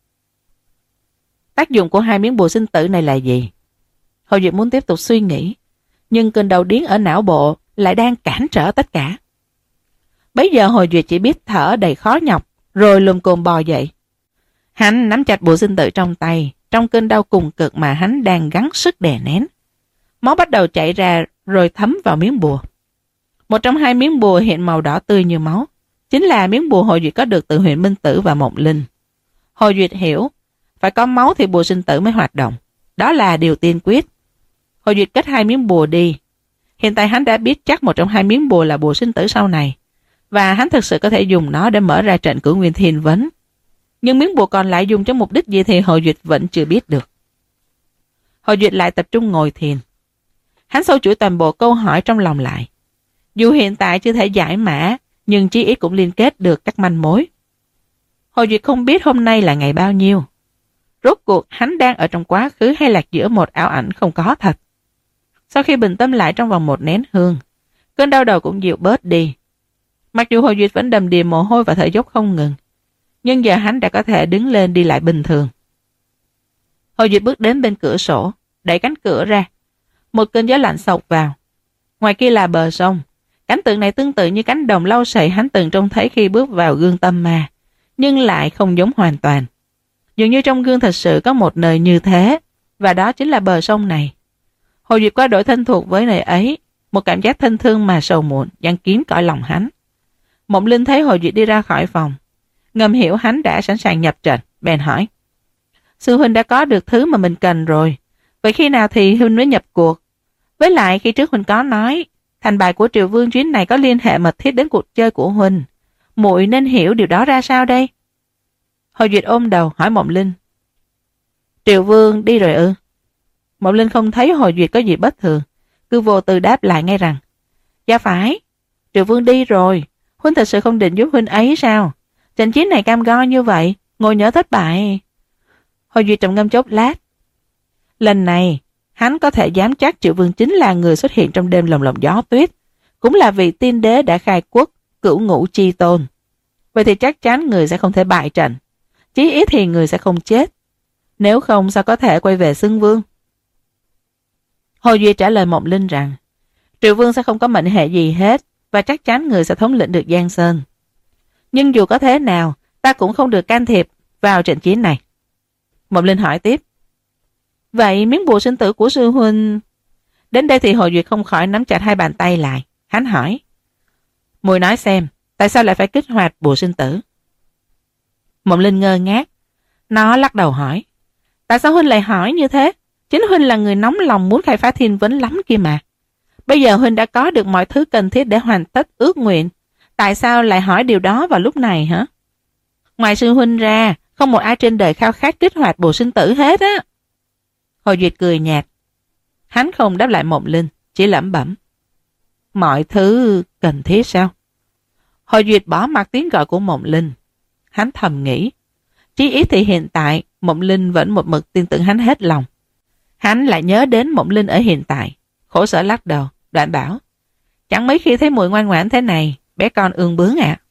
Tác dụng của hai miếng bùa sinh tử này là gì? Hồ Duyệt muốn tiếp tục suy nghĩ, nhưng cơn đau điếng ở não bộ lại đang cản trở tất cả. Bấy giờ Hồ Duyệt chỉ biết thở đầy khó nhọc, rồi lùm cồm bò dậy. Hắn nắm chặt bùa sinh tử trong tay, trong cơn đau cùng cực mà hắn đang gắng sức đè nén. Máu bắt đầu chảy ra rồi thấm vào miếng bùa. Một trong hai miếng bùa hiện màu đỏ tươi như máu, chính là miếng bùa Hồ Duyệt có được từ Huyền Minh Tử và Mộng Linh. Hồ Duyệt hiểu, phải có máu thì bùa sinh tử mới hoạt động. Đó là điều tiên quyết. Hồ Duyệt cất hai miếng bùa đi. Hiện tại hắn đã biết chắc một trong hai miếng bùa là bùa sinh tử sau này, và hắn thực sự có thể dùng nó để mở ra trận Cửu Nguyên Thiên Vấn. Nhưng miếng bùa còn lại dùng cho mục đích gì thì Hồ Duyệt vẫn chưa biết được. Hồ Duyệt lại tập trung ngồi thiền. Hắn sâu chuỗi toàn bộ câu hỏi trong lòng lại. Dù hiện tại chưa thể giải mã, nhưng chí ít cũng liên kết được các manh mối. Hồ Duyệt không biết hôm nay là ngày bao nhiêu. Rốt cuộc hắn đang ở trong quá khứ hay lạc giữa một ảo ảnh không có thật. Sau khi bình tâm lại trong vòng một nén hương, cơn đau đầu cũng dịu bớt đi. Mặc dù Hồ Duyệt vẫn đầm đìa mồ hôi và thở dốc không ngừng, nhưng giờ hắn đã có thể đứng lên đi lại bình thường. Hồ Duyệt bước đến bên cửa sổ, đẩy cánh cửa ra. Một cơn gió lạnh xộc vào. Ngoài kia là bờ sông. Cảnh tượng này tương tự như cánh đồng lau sậy hắn từng trông thấy khi bước vào gương tâm ma, nhưng lại không giống hoàn toàn. Dường như trong gương thật sự có một nơi như thế, và đó chính là bờ sông này. Hồ Duyệt quá đổi thân thuộc với nơi ấy, một cảm giác thân thương mà sầu muộn giăng kín cõi lòng hắn. Mộng Linh thấy Hồ Duyệt đi ra khỏi phòng, ngầm hiểu hắn đã sẵn sàng nhập trận, bèn hỏi: Sư huynh đã có được thứ mà mình cần rồi, vậy khi nào thì huynh mới nhập cuộc? Với lại khi trước huynh có nói thành bại của Triệu Vương chuyến này có liên hệ mật thiết đến cuộc chơi của huynh, muội nên hiểu điều đó ra sao đây? Hồ Duyệt ôm đầu hỏi Mộng Linh: Triệu Vương đi rồi ư? Mộng Linh không thấy Hồ Duyệt có gì bất thường, cứ vô tư đáp lại ngay rằng: Dạ phải, Triệu Vương đi rồi. Huynh thật sự không định giúp huynh ấy sao? Trận chiến này cam go như vậy, ngồi nhớ thất bại. Hồ Duyệt trầm ngâm chốc lát. Lần này hắn có thể dám chắc Triệu Vương chính là người xuất hiện trong đêm lồng lộng gió tuyết, cũng là vị tiên đế đã khai quốc Cửu Ngũ Chi Tôn. Vậy thì chắc chắn người sẽ không thể bại trận, chí ít thì người sẽ không chết. Nếu không sao có thể quay về xưng vương? Hồ Duyệt trả lời Mộng Linh rằng Triệu Vương sẽ không có mệnh hệ gì hết, và chắc chắn người sẽ thống lĩnh được Giang Sơn. Nhưng dù có thế nào, ta cũng không được can thiệp vào trận chiến này. Mộng Linh hỏi tiếp. Vậy miếng bùa sinh tử của sư huynh... Đến đây thì Hồ Duyệt không khỏi nắm chặt hai bàn tay lại. Hắn hỏi. Muội nói xem, tại sao lại phải kích hoạt bùa sinh tử? Mộng Linh ngơ ngác. Nó lắc đầu hỏi. Tại sao huynh lại hỏi như thế? Chính huynh là người nóng lòng muốn khai phá thiên vấn lắm kia mà. Bây giờ huynh đã có được mọi thứ cần thiết để hoàn tất ước nguyện. Tại sao lại hỏi điều đó vào lúc này hả? Ngoài sư huynh ra, không một ai trên đời khao khát kích hoạt bùa sinh tử hết á. Hồ Duyệt cười nhạt. Hắn không đáp lại Mộng Linh, chỉ lẩm bẩm. Mọi thứ cần thiết sao? Hồ Duyệt bỏ mặc tiếng gọi của Mộng Linh. Hắn thầm nghĩ. Chí ít thì hiện tại, Mộng Linh vẫn một mực tin tưởng hắn hết lòng. Hắn lại nhớ đến Mộng Linh ở hiện tại. Khổ sở lắc đầu, đoạn bảo. Chẳng mấy khi thấy muội ngoan ngoãn thế này, bé con ương bướng ạ. À.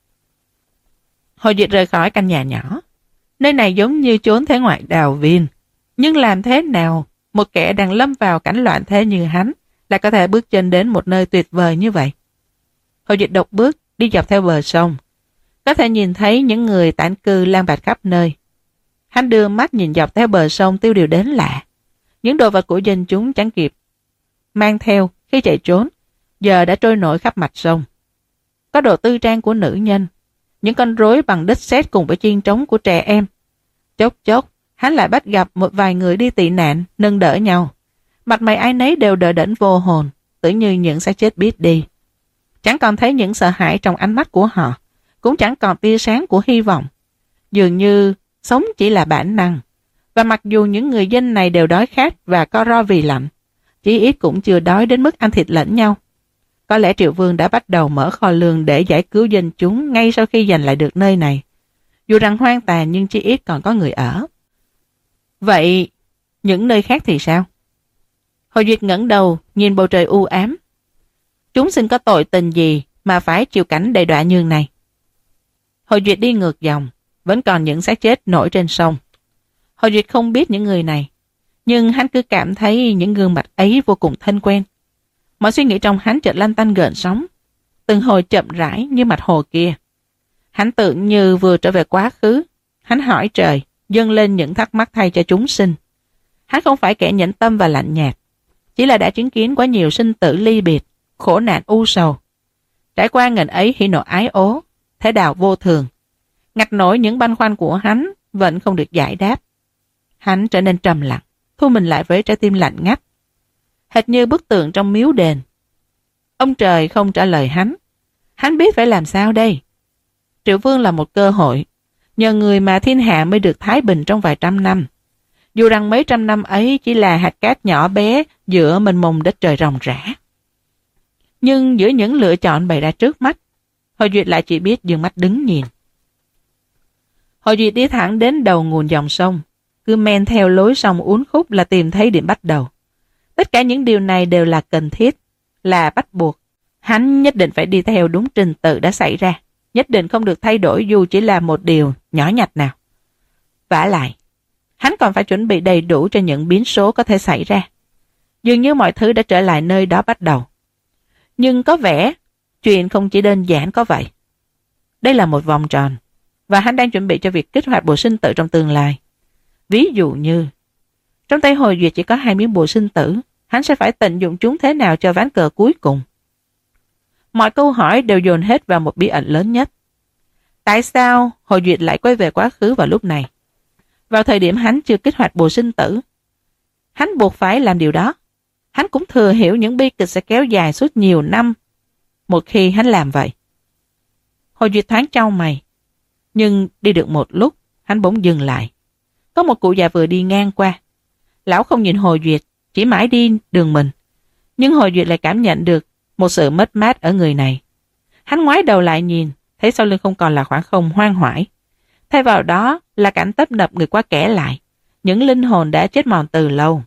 Hồ Duyệt rời khỏi căn nhà nhỏ. Nơi này giống như chốn thế ngoại đào viên. Nhưng làm thế nào một kẻ đang lâm vào cảnh loạn thế như hắn lại có thể bước chân đến một nơi tuyệt vời như vậy? Hồ Duyệt độc bước đi dọc theo bờ sông. Có thể nhìn thấy những người tản cư lang bạt khắp nơi. Hắn đưa mắt nhìn dọc theo bờ sông tiêu điều đến lạ. Những đồ vật của dân chúng chẳng kịp mang theo khi chạy trốn, giờ đã trôi nổi khắp mặt sông. Có đồ tư trang của nữ nhân, những con rối bằng đất sét cùng với chiên trống của trẻ em. Chốc chốc, hắn lại bắt gặp một vài người đi tị nạn, nâng đỡ nhau. Mặt mày ai nấy đều đờ đẫn vô hồn, tưởng như những xác chết biết đi. Chẳng còn thấy những sợ hãi trong ánh mắt của họ, cũng chẳng còn tia sáng của hy vọng. Dường như sống chỉ là bản năng. Và mặc dù những người dân này đều đói khát và co ro vì lạnh, chí ít cũng chưa đói đến mức ăn thịt lẫn nhau. Có lẽ Triệu Vương đã bắt đầu mở kho lương để giải cứu dân chúng ngay sau khi giành lại được nơi này. Dù rằng hoang tàn nhưng chí ít còn có người ở. Vậy, những nơi khác thì sao? Hồ Duyệt ngẩng đầu, nhìn bầu trời u ám. Chúng sinh có tội tình gì mà phải chịu cảnh đầy đọa như này? Hồ Duyệt đi ngược dòng, vẫn còn những xác chết nổi trên sông. Hồ Duyệt không biết những người này, nhưng hắn cứ cảm thấy những gương mặt ấy vô cùng thân quen. Mọi suy nghĩ trong hắn chợt lăn tăn gợn sóng, từng hồi chậm rãi như mặt hồ kia. Hắn tưởng như vừa trở về quá khứ. Hắn hỏi trời, dâng lên những thắc mắc thay cho chúng sinh. Hắn không phải kẻ nhẫn tâm và lạnh nhạt, chỉ là đã chứng kiến quá nhiều sinh tử ly biệt, khổ nạn u sầu. Trải qua ngần ấy hỉ nộ ái ố, thế đạo vô thường. Ngặt nổi những băn khoăn của hắn vẫn không được giải đáp. Hắn trở nên trầm lặng, thu mình lại với trái tim lạnh ngắt, hệt như bức tượng trong miếu đền. Ông trời không trả lời hắn. Hắn biết phải làm sao đây? Triệu Vương là một cơ hội, nhờ người mà thiên hạ mới được thái bình trong vài trăm năm. Dù rằng mấy trăm năm ấy chỉ là hạt cát nhỏ bé giữa mênh mông đất trời ròng rã. Nhưng giữa những lựa chọn bày ra trước mắt, Hồ Duyệt lại chỉ biết dừng mắt đứng nhìn. Hồ Duyệt đi thẳng đến đầu nguồn dòng sông, cứ men theo lối sông uốn khúc là tìm thấy điểm bắt đầu. Tất cả những điều này đều là cần thiết, là bắt buộc. Hắn nhất định phải đi theo đúng trình tự đã xảy ra, nhất định không được thay đổi dù chỉ là một điều nhỏ nhặt nào. Vả lại, hắn còn phải chuẩn bị đầy đủ cho những biến số có thể xảy ra. Dường như mọi thứ đã trở lại nơi đó bắt đầu. Nhưng có vẻ, chuyện không chỉ đơn giản có vậy. Đây là một vòng tròn, và hắn đang chuẩn bị cho việc kích hoạt bùa sinh tử trong tương lai. Ví dụ như, trong tay Hồ Duyệt chỉ có hai miếng bùa sinh tử, hắn sẽ phải tận dụng chúng thế nào cho ván cờ cuối cùng? Mọi câu hỏi đều dồn hết vào một bí ẩn lớn nhất. Tại sao Hồ Duyệt lại quay về quá khứ vào lúc này? Vào thời điểm hắn chưa kích hoạt bùa sinh tử, hắn buộc phải làm điều đó. Hắn cũng thừa hiểu những bi kịch sẽ kéo dài suốt nhiều năm một khi hắn làm vậy. Hồ Duyệt thoáng chau mày, nhưng đi được một lúc, hắn bỗng dừng lại. Có một cụ già vừa đi ngang qua. Lão không nhìn Hồ Duyệt, chỉ mãi đi đường mình. Nhưng Hồ Duyệt lại cảm nhận được một sự mất mát ở người này. Hắn ngoái đầu lại nhìn, thấy sau lưng không còn là khoảng không hoang hoải. Thay vào đó là cảnh tấp nập người qua kẻ lại, những linh hồn đã chết mòn từ lâu.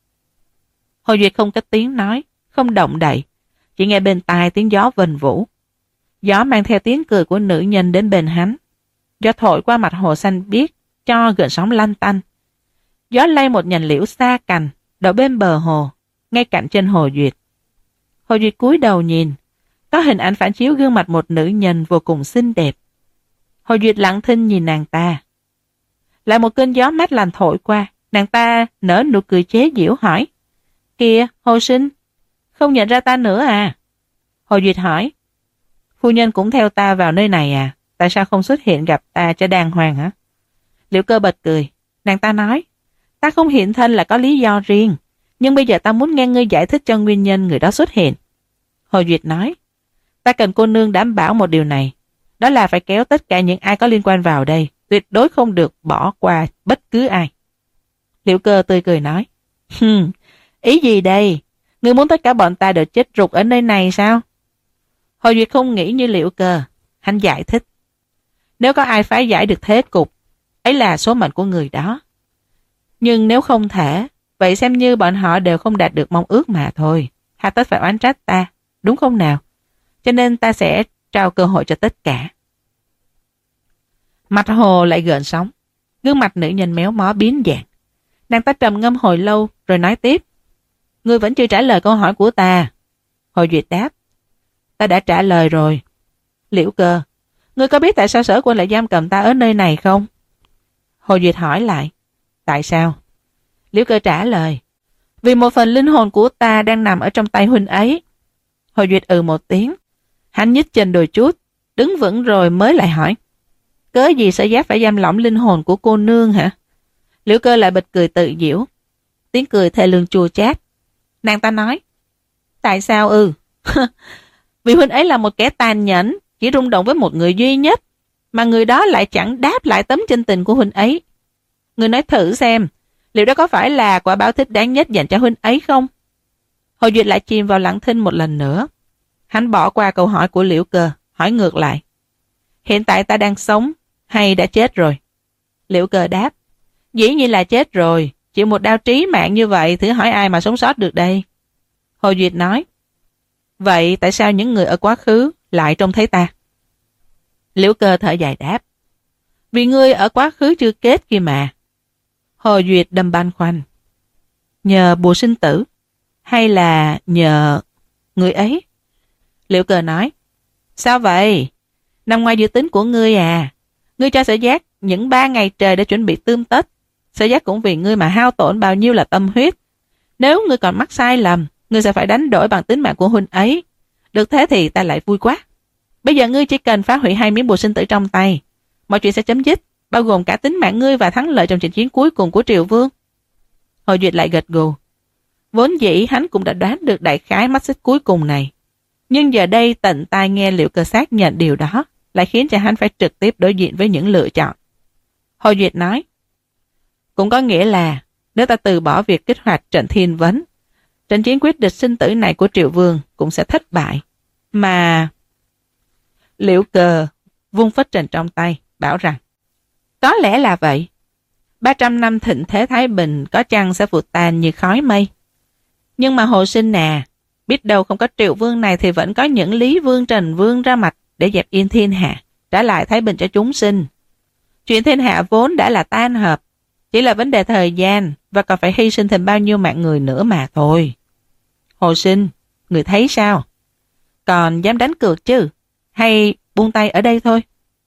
Hồ Duyệt không cất tiếng nói, không động đậy, chỉ nghe bên tai tiếng gió vần vũ. Gió mang theo tiếng cười của nữ nhân đến bên hắn. Gió thổi qua mặt hồ xanh biếc, cho gợn sóng lăn tăn. Gió lay một nhành liễu xa cành, đậu bên bờ hồ, ngay cạnh chân Hồ Duyệt. Hồ Duyệt cúi đầu nhìn, có hình ảnh phản chiếu gương mặt một nữ nhân vô cùng xinh đẹp. Hồ Duyệt lặng thinh nhìn nàng ta. Lại một cơn gió mát lành thổi qua, nàng ta nở nụ cười chế giễu hỏi: Kìa, Hồ Sinh, không nhận ra ta nữa à? Hồ Duyệt hỏi: Phu nhân cũng theo ta vào nơi này à? Tại sao không xuất hiện gặp ta cho đàng hoàng hả? Liễu Cơ bật cười. Nàng ta nói: Ta không hiện thân là có lý do riêng, nhưng bây giờ ta muốn nghe ngươi giải thích cho nguyên nhân người đó xuất hiện. Hồ Duyệt nói: Ta cần cô nương đảm bảo một điều này, đó là phải kéo tất cả những ai có liên quan vào đây, tuyệt đối không được bỏ qua bất cứ ai. Liễu Cơ tươi cười nói: Hừm, ý gì đây? Ngươi muốn tất cả bọn ta đều chết rụt ở nơi này sao? Hồ Duyệt không nghĩ như Liễu Cơ. Hắn giải thích: Nếu có ai phá giải được thế cục, ấy là số mệnh của người đó. Nhưng nếu không thể, vậy xem như bọn họ đều không đạt được mong ước mà thôi. Hà tất phải oán trách ta, đúng không nào? Cho nên ta sẽ trao cơ hội cho tất cả. Mặt hồ lại gợn sóng, gương mặt nữ nhân méo mó biến dạng. Nàng ta trầm ngâm hồi lâu rồi nói tiếp: Ngươi vẫn chưa trả lời câu hỏi của ta. Hồ Duyệt đáp: Ta đã trả lời rồi. Liễu Cơ: Ngươi có biết tại sao Sở Quân lại giam cầm ta ở nơi này không? Hồ Duyệt hỏi lại: Tại sao? Liễu Cơ trả lời: Vì một phần linh hồn của ta đang nằm ở trong tay huynh ấy. Hồ Duyệt ừ một tiếng. Hắn nhích chân đôi chút, đứng vững rồi mới lại hỏi: Cớ gì Sở Giác phải giam lỏng linh hồn của cô nương hả? Liễu Cơ lại bật cười tự giễu, tiếng cười thê lương chua chát. Nàng ta nói: Tại sao ư? Vì huynh ấy là một kẻ tàn nhẫn, chỉ rung động với một người duy nhất, mà người đó lại chẳng đáp lại tấm chân tình của huynh ấy. Người nói thử xem, liệu đó có phải là quả báo thích đáng nhất dành cho huynh ấy không? Hồ Duyệt lại chìm vào lặng thinh một lần nữa. Hắn bỏ qua câu hỏi của Liễu Cơ, hỏi ngược lại: Hiện tại ta đang sống hay đã chết rồi? Liễu Cơ đáp: Dĩ nhiên là chết rồi. Chịu một đao trí mạng như vậy, thử hỏi ai mà sống sót được đây? Hồ Duyệt nói: Vậy tại sao những người ở quá khứ lại trông thấy ta? Liễu Cơ thở dài đáp: Vì ngươi ở quá khứ chưa kết kia mà. Hồ Duyệt đâm băn khoăn: Nhờ bùa sinh tử hay là nhờ người ấy? Liễu Cơ nói: Sao vậy? Nằm ngoài dự tính của ngươi à? Ngươi cho Sở Giác những ba ngày trời để chuẩn bị tươm tất. Sở Giác cũng vì ngươi mà hao tổn bao nhiêu là tâm huyết. Nếu ngươi còn mắc sai lầm, ngươi sẽ phải đánh đổi bằng tính mạng của huynh ấy. Được thế thì ta lại vui quá. Bây giờ ngươi chỉ cần phá hủy hai miếng bùa sinh tử trong tay, mọi chuyện sẽ chấm dứt, bao gồm cả tính mạng ngươi và thắng lợi trong trận chiến cuối cùng của Triệu Vương. Hồ Duyệt lại gật gù. Vốn dĩ hắn cũng đã đoán được đại khái mắt xích cuối cùng này, nhưng giờ đây tận tai nghe Liễu Cơ xác nhận điều đó lại khiến cho hắn phải trực tiếp đối diện với những lựa chọn. Hồ Duyệt nói: Cũng có nghĩa là nếu ta từ bỏ việc kích hoạt trận thiên vấn, trận chiến quyết địch sinh tử này của Triệu Vương cũng sẽ thất bại. Mà... Liễu Cơ vung phất trần trong tay, bảo rằng: Có lẽ là vậy. ba trăm năm thịnh thế Thái Bình có chăng sẽ vụt tan như khói mây. Nhưng mà Hồ Sinh à, biết đâu không có Triệu Vương này thì vẫn có những Lý Vương, Trần Vương ra mặt để dẹp yên thiên hạ, trả lại Thái Bình cho chúng sinh. Chuyện thiên hạ vốn đã là tan hợp, chỉ là vấn đề thời gian và còn phải hy sinh thêm bao nhiêu mạng người nữa mà thôi. Hồ Sinh, người thấy sao? Còn dám đánh cược chứ? Hay buông tay ở đây thôi?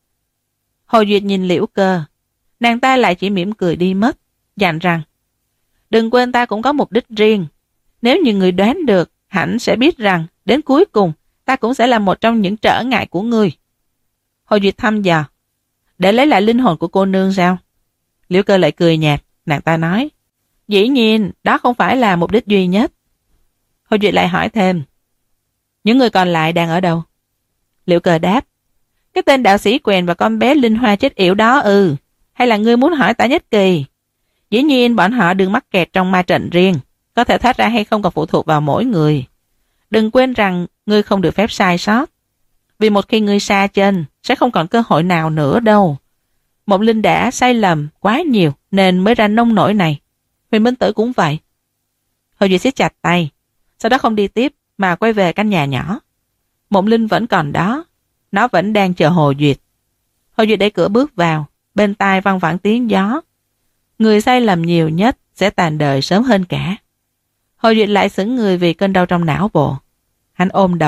Hồ Duyệt nhìn Liễu Cơ, nàng ta lại chỉ mỉm cười đi mất, dặn rằng: Đừng quên ta cũng có mục đích riêng. Nếu như người đoán được, hẳn sẽ biết rằng đến cuối cùng ta cũng sẽ là một trong những trở ngại của ngươi. Hồ Duyệt thăm dò: Để lấy lại linh hồn của cô nương sao? Liễu Cơ lại cười nhạt, nàng ta nói: Dĩ nhiên, đó không phải là mục đích duy nhất. Hồ Duyệt lại hỏi thêm: Những người còn lại đang ở đâu? Liễu Cơ đáp: Cái tên đạo sĩ quèn và con bé Linh Hoa chết yểu đó ư? Hay là ngươi muốn hỏi Tả Nhất Kỳ? Dĩ nhiên bọn họ đừng mắc kẹt trong ma trận riêng, có thể thoát ra hay không còn phụ thuộc vào mỗi người. Đừng quên rằng ngươi không được phép sai sót, vì một khi ngươi sa chân sẽ không còn cơ hội nào nữa đâu. Mộng Linh đã sai lầm quá nhiều nên mới ra nông nổi này. Huyền Minh Tử cũng vậy. Hồ Duyệt siết chặt tay, sau đó không đi tiếp mà quay về căn nhà nhỏ. Mộng Linh vẫn còn đó, nó vẫn đang chờ Hồ Duyệt. Hồ Duyệt đẩy cửa bước vào, bên tai văng vẳng tiếng gió. Người sai lầm nhiều nhất sẽ tàn đời sớm hơn cả. Hồ Duyệt lại sững người vì cơn đau trong não bộ. Hắn ôm đầu,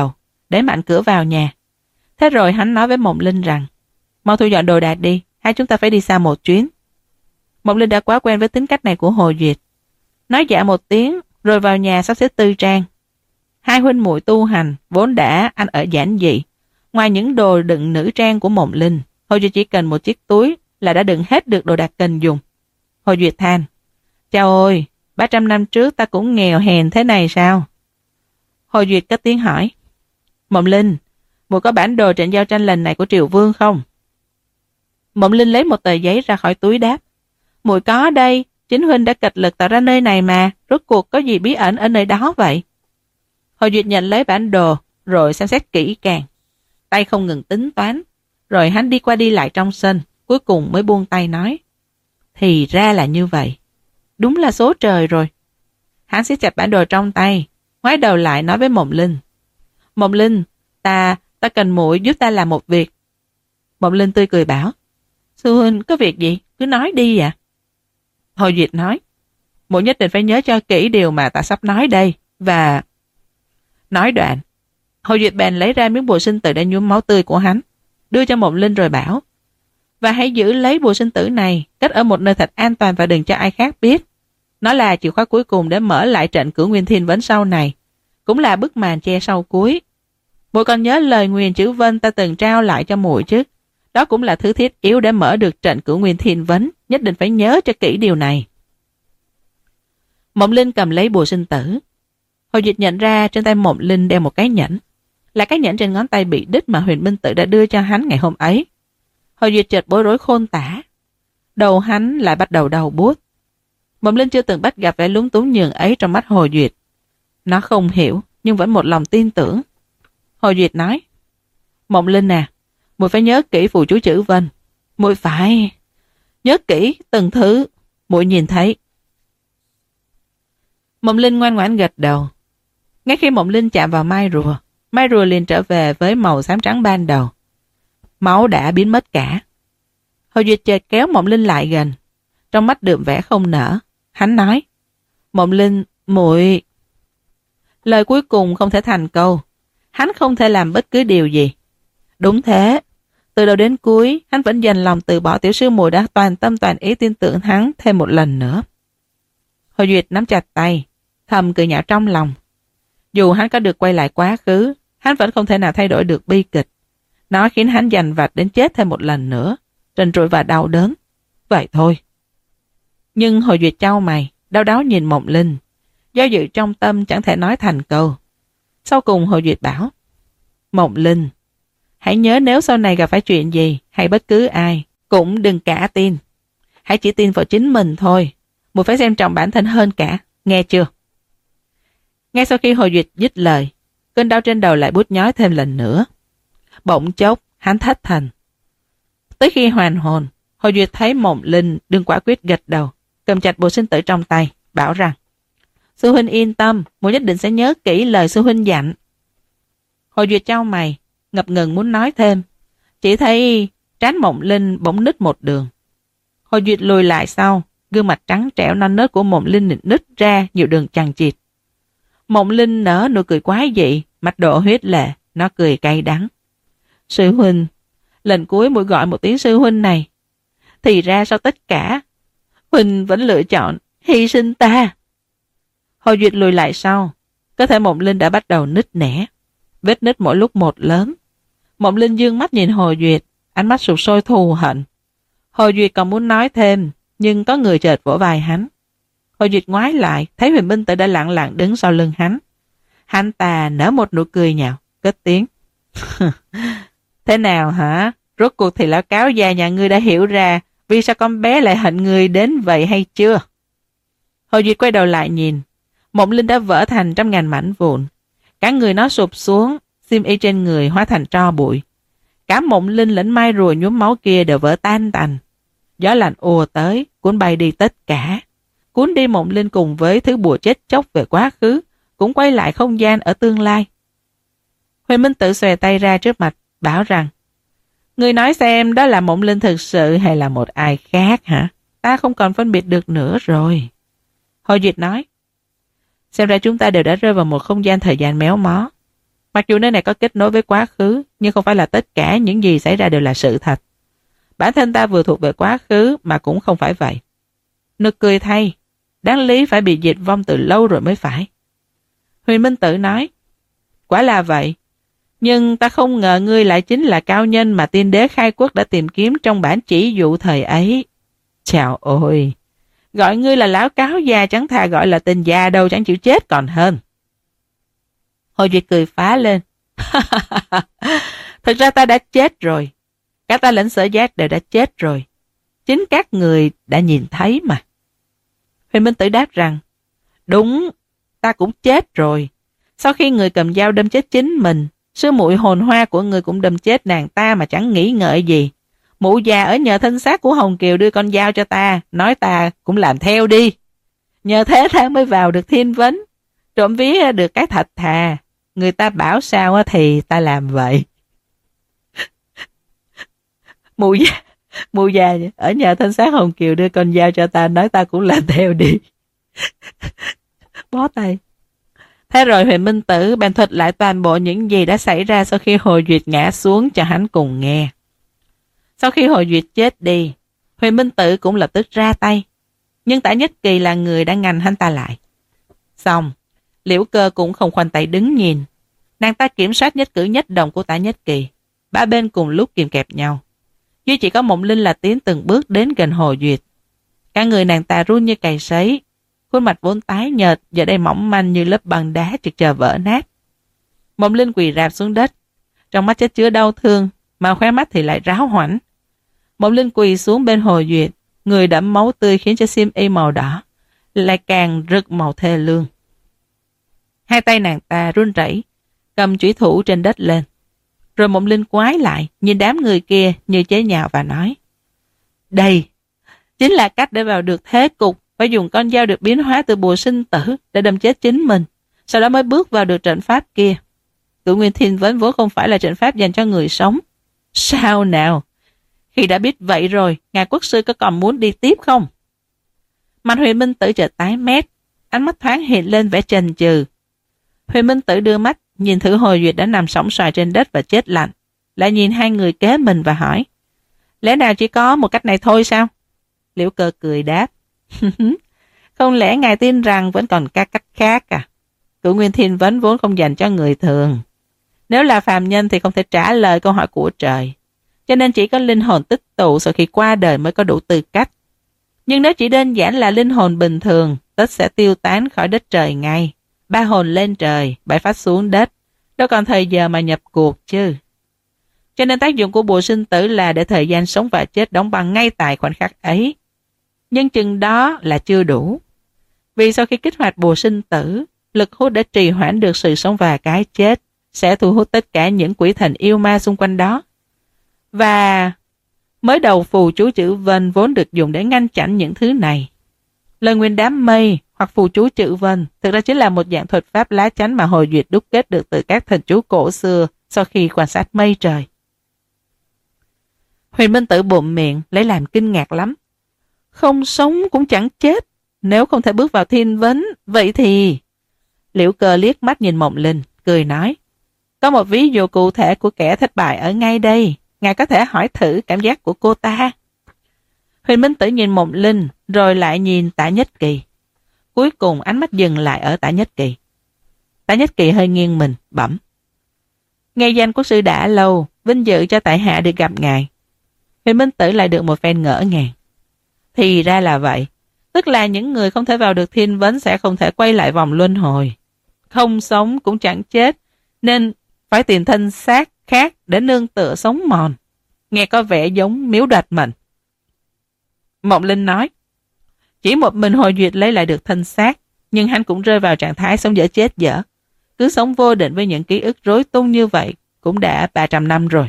đẩy mạnh cửa vào nhà. Thế rồi hắn nói với Mộng Linh rằng, mau thu dọn đồ đạc đi, hai chúng ta phải đi xa một chuyến. Mộng Linh đã quá quen với tính cách này của Hồ Duyệt. Nói dạ một tiếng, rồi vào nhà sắp xếp tư trang. Hai huynh muội tu hành, vốn đã ăn ở giản dị. Ngoài những đồ đựng nữ trang của Mộng Linh, Hồ Duyệt chỉ cần một chiếc túi là đã đựng hết được đồ đạc cần dùng. Hồ Duyệt than, chao ôi, ba trăm năm trước ta cũng nghèo hèn thế này sao? Hồ Duyệt cất tiếng hỏi, Mộng Linh, muội có bản đồ trận giao tranh lần này của Triều Vương không? Mộng Linh lấy một tờ giấy ra khỏi túi đáp, muội có đây, chính huynh đã cật lực tạo ra nơi này mà, rốt cuộc có gì bí ẩn ở nơi đó vậy? Hồ Duyệt nhận lấy bản đồ, rồi xem xét kỹ càng. Tay không ngừng tính toán, rồi hắn đi qua đi lại trong sân, cuối cùng mới buông tay nói, thì ra là như vậy. Đúng là số trời rồi. Hắn siết chặt bản đồ trong tay, ngoái đầu lại nói với Mộng Linh, Mộng Linh, ta, ta cần muội giúp ta làm một việc. Mộng Linh tươi cười bảo, sư huynh có việc gì, cứ nói đi ạ. À? Hồ Duyệt nói, muội nhất định phải nhớ cho kỹ điều mà ta sắp nói đây, và... Nói đoạn, Hồ Duyệt bèn lấy ra miếng bùa sinh tử đã nhuốm máu tươi của hắn, đưa cho Mộng Linh rồi bảo, và hãy giữ lấy bùa sinh tử này, cất ở một nơi thật an toàn và đừng cho ai khác biết. Nó là chìa khóa cuối cùng để mở lại trận Cửu Nguyên Thiên Vấn sau này, cũng là bức màn che sau cuối. Muội còn nhớ lời nguyền chữ Vân ta từng trao lại cho muội chứ? Đó cũng là thứ thiết yếu để mở được trận Cửu Nguyên Thiên Vấn, nhất định phải nhớ cho kỹ điều này. Mộng Linh cầm lấy bùa sinh tử. Hồ Duyệt nhận ra trên tay Mộng Linh đeo một cái nhẫn, là cái nhẫn trên ngón tay bị đứt mà Huyền Minh Tử đã đưa cho hắn ngày hôm ấy. Hồ Duyệt chợt bối rối khôn tả, đầu hắn lại bắt đầu đau buốt. Mộng Linh chưa từng bắt gặp vẻ lúng túng nhường ấy trong mắt Hồ Duyệt. Nó không hiểu nhưng vẫn một lòng tin tưởng. Hồ Duyệt nói, Mộng Linh à, muội phải nhớ kỹ phù chú chữ Vân, muội phải nhớ kỹ từng thứ muội nhìn thấy. Mộng Linh ngoan ngoãn gật đầu. Ngay khi Mộng Linh chạm vào mai rùa, mai rùa liền trở về với màu xám trắng ban đầu. Máu đã biến mất cả. Hồ Duyệt chợt kéo Mộng Linh lại gần, trong mắt đượm vẻ không nở. Hắn nói, Mộng Linh, muội... Lời cuối cùng không thể thành câu. Hắn không thể làm bất cứ điều gì. Đúng thế, từ đầu đến cuối, hắn vẫn dành lòng từ bỏ tiểu sư muội đã toàn tâm toàn ý tin tưởng hắn thêm một lần nữa. Hồ Duyệt nắm chặt tay, thầm cười nhạo trong lòng. Dù hắn có được quay lại quá khứ, hắn vẫn không thể nào thay đổi được bi kịch. Nó khiến hắn giành vặt đến chết thêm một lần nữa, trần trụi và đau đớn. Vậy thôi. Nhưng Hồ Duyệt chau mày, đau đáu nhìn Mộng Linh. Do dự trong tâm chẳng thể nói thành câu. Sau cùng Hồ Duyệt bảo, Mộng Linh, hãy nhớ nếu sau này gặp phải chuyện gì hay bất cứ ai, cũng đừng cả tin. Hãy chỉ tin vào chính mình thôi. Muội phải xem trọng bản thân hơn cả, nghe chưa? Ngay sau khi Hồ Duyệt dứt lời, cơn đau trên đầu lại bút nhói thêm lần nữa. Bỗng chốc, hắn thất thần. Tới khi hoàn hồn, Hồ Duyệt thấy Mộng Linh đương quả quyết gật đầu, cầm chặt bùa sinh tử trong tay, bảo rằng, sư huynh yên tâm, muội nhất định sẽ nhớ kỹ lời sư huynh dặn. Hồ Duyệt chau mày, ngập ngừng muốn nói thêm, chỉ thấy trán Mộng Linh bỗng nứt một đường. Hồ Duyệt lùi lại sau, gương mặt trắng trẻo non nớt của Mộng Linh nứt ra nhiều đường chằng chịt. Mộng Linh nở nụ cười quái dị, mặt đổ huyết lệ, nó cười cay đắng. Sư huynh, lần cuối muội gọi một tiếng sư huynh này, thì ra sau tất cả, huynh vẫn lựa chọn hy sinh ta. Hồ Duyệt lùi lại sau, cơ thể Mộng Linh đã bắt đầu nứt nẻ, vết nứt mỗi lúc một lớn. Mộng Linh dương mắt nhìn Hồ Duyệt, ánh mắt sụp sôi thù hận. Hồ Duyệt còn muốn nói thêm, nhưng có người chợt vỗ vai hắn. Hồ Duyệt ngoái lại, thấy Huyền Minh Tử đã lặng lặng đứng sau lưng hắn. Hắn ta nở một nụ cười nhạo, cất tiếng. Thế nào hả? Rốt cuộc thì lão cáo già nhà ngươi đã hiểu ra vì sao con bé lại hận ngươi đến vậy hay chưa? Hồ Duyệt quay đầu lại nhìn. Mộng Linh đã vỡ thành trăm ngàn mảnh vụn. Cả người nó sụp xuống, xiêm y trên người hóa thành tro bụi. Cả Mộng Linh lẫn mai rùa nhuốm máu kia đều vỡ tan tành. Gió lạnh ùa tới, cuốn bay đi tất cả. Cuốn đi Mộng Linh cùng với thứ bùa chết chóc về quá khứ, cũng quay lại không gian ở tương lai. Huyền Minh Tử xòe tay ra trước mặt, bảo rằng, người nói xem đó là Mộng Linh thực sự hay là một ai khác hả? Ta không còn phân biệt được nữa rồi. Hồ Duyệt nói, xem ra chúng ta đều đã rơi vào một không gian thời gian méo mó. Mặc dù nơi này có kết nối với quá khứ, nhưng không phải là tất cả những gì xảy ra đều là sự thật. Bản thân ta vừa thuộc về quá khứ mà cũng không phải vậy. Nực cười thay, đáng lý phải bị diệt vong từ lâu rồi mới phải. Huyền Minh Tử nói, quả là vậy, nhưng ta không ngờ ngươi lại chính là cao nhân mà tiên đế khai quốc đã tìm kiếm trong bản chỉ dụ thời ấy. Chào ôi, gọi ngươi là lão cáo già chẳng thà gọi là tình già đâu, chẳng chịu chết còn hơn. Hồ Duyệt cười phá lên. Thực ra ta đã chết rồi. Cả ta lẫn Sở Giác đều đã chết rồi. Chính các người đã nhìn thấy mà. Huyền Minh Tử đáp rằng, đúng, ta cũng chết rồi. Sau khi người cầm dao đâm chết chính mình, sư muội hồn hoa của người cũng đâm chết nàng ta mà chẳng nghĩ ngợi gì. Mụ già ở nhờ thân xác của Hồng Kiều đưa con dao cho ta, nói ta cũng làm theo đi. Nhờ thế ta mới vào được Thiên Vấn, trộm vía được cái thật thà. Người ta bảo sao thì ta làm vậy. Mụ già, mụ già ở nhờ thân xác Hồng Kiều đưa con dao cho ta, nói ta cũng làm theo đi. Bó tay. Thế rồi Huyền Minh Tử bèn thuật lại toàn bộ những gì đã xảy ra sau khi Hồ Duyệt ngã xuống cho hắn cùng nghe. Sau khi Hồ Duyệt chết đi, Huyền Minh Tử cũng lập tức ra tay. Nhưng Tả Nhất Kỳ là người đã ngăn hắn ta lại. Xong, Liễu Cơ cũng không khoanh tay đứng nhìn. Nàng ta kiểm soát nhất cử nhất động của Tả Nhất Kỳ. Ba bên cùng lúc kìm kẹp nhau. Duy chỉ có Mộng Linh là tiến từng bước đến gần Hồ Duyệt. Cả người nàng ta run như cày sấy. Khuôn mặt vốn tái nhợt giờ đây mỏng manh như lớp băng đá trực chờ vỡ nát. Mộng Linh quỳ rạp xuống đất. Trong mắt chất chứa đau thương, mà khóe mắt thì lại ráo hoảnh. Mộng Linh quỳ xuống bên Hồ Duyệt, người đẫm máu tươi khiến cho xiêm y màu đỏ lại càng rực màu thê lương. Hai tay nàng ta run rẩy, cầm chủy thủ trên đất lên. Rồi Mộng Linh quái lại, nhìn đám người kia như chế nhạo và nói, đây chính là cách để vào được thế cục, phải dùng con dao được biến hóa từ bùa sinh tử để đâm chết chính mình, sau đó mới bước vào được trận pháp kia. Cửu Nguyên Thiên Vấn vốn không phải là trận pháp dành cho người sống. Sao nào? Khi đã biết vậy rồi, ngài quốc sư có còn muốn đi tiếp không? Mặt Huyền Minh Tử chợt tái mét, ánh mắt thoáng hiện lên vẻ chần chừ. Huyền Minh Tử đưa mắt nhìn thử Hồ Duyệt đã nằm sõng soài trên đất và chết lạnh, lại nhìn hai người kế mình và hỏi, lẽ nào chỉ có một cách này thôi sao? Liễu Cơ cười đáp, không lẽ ngài tin rằng vẫn còn các cách khác à? Cửu Nguyên Thiên Vấn vốn không dành cho người thường. Nếu là phàm nhân thì không thể trả lời câu hỏi của trời, cho nên chỉ có linh hồn tích tụ sau khi qua đời mới có đủ tư cách. Nhưng nếu chỉ đơn giản là linh hồn bình thường, tất sẽ tiêu tán khỏi đất trời ngay. Ba hồn lên trời, bảy phách xuống đất, đâu còn thời giờ mà nhập cuộc chứ. Cho nên tác dụng của bùa sinh tử là để thời gian sống và chết đóng băng ngay tại khoảnh khắc ấy. Nhưng chừng đó là chưa đủ. Vì sau khi kích hoạt bùa sinh tử, lực hút để trì hoãn được sự sống và cái chết sẽ thu hút tất cả những quỷ thần yêu ma xung quanh đó. Và mới đầu phù chú chữ vân vốn được dùng để ngăn chặn những thứ này. Lời nguyền đám mây hoặc phù chú chữ vân thực ra chính là một dạng thuật pháp lá chắn mà Hồ Duyệt đúc kết được từ các thần chú cổ xưa sau khi quan sát mây trời. Huyền Minh Tử bụm miệng lấy làm kinh ngạc lắm. Không sống cũng chẳng chết, nếu không thể bước vào Thiên Vấn, vậy thì... Liễu Cơ liếc mắt nhìn Mộng Linh, cười nói, có một ví dụ cụ thể của kẻ thất bại ở ngay đây, ngài có thể hỏi thử cảm giác của cô ta. Huyền Minh Tử nhìn Mộng Linh, rồi lại nhìn Tả Nhất Kỳ. Cuối cùng ánh mắt dừng lại ở Tả Nhất Kỳ. Tả Nhất Kỳ hơi nghiêng mình, bẩm, nghe danh quốc sư đã lâu, vinh dự cho tại hạ được gặp ngài. Huyền Minh Tử lại được một phen ngỡ ngàng. Thì ra là vậy, tức là những người không thể vào được Thiên Vấn sẽ không thể quay lại vòng luân hồi. Không sống cũng chẳng chết, nên phải tìm thân xác khác để nương tựa sống mòn. Nghe có vẻ giống miếu đoạt mệnh. Mộng Linh nói, chỉ một mình Hồ Duyệt lấy lại được thân xác, nhưng hắn cũng rơi vào trạng thái sống dở chết dở. Cứ sống vô định với những ký ức rối tung như vậy cũng đã ba trăm năm rồi.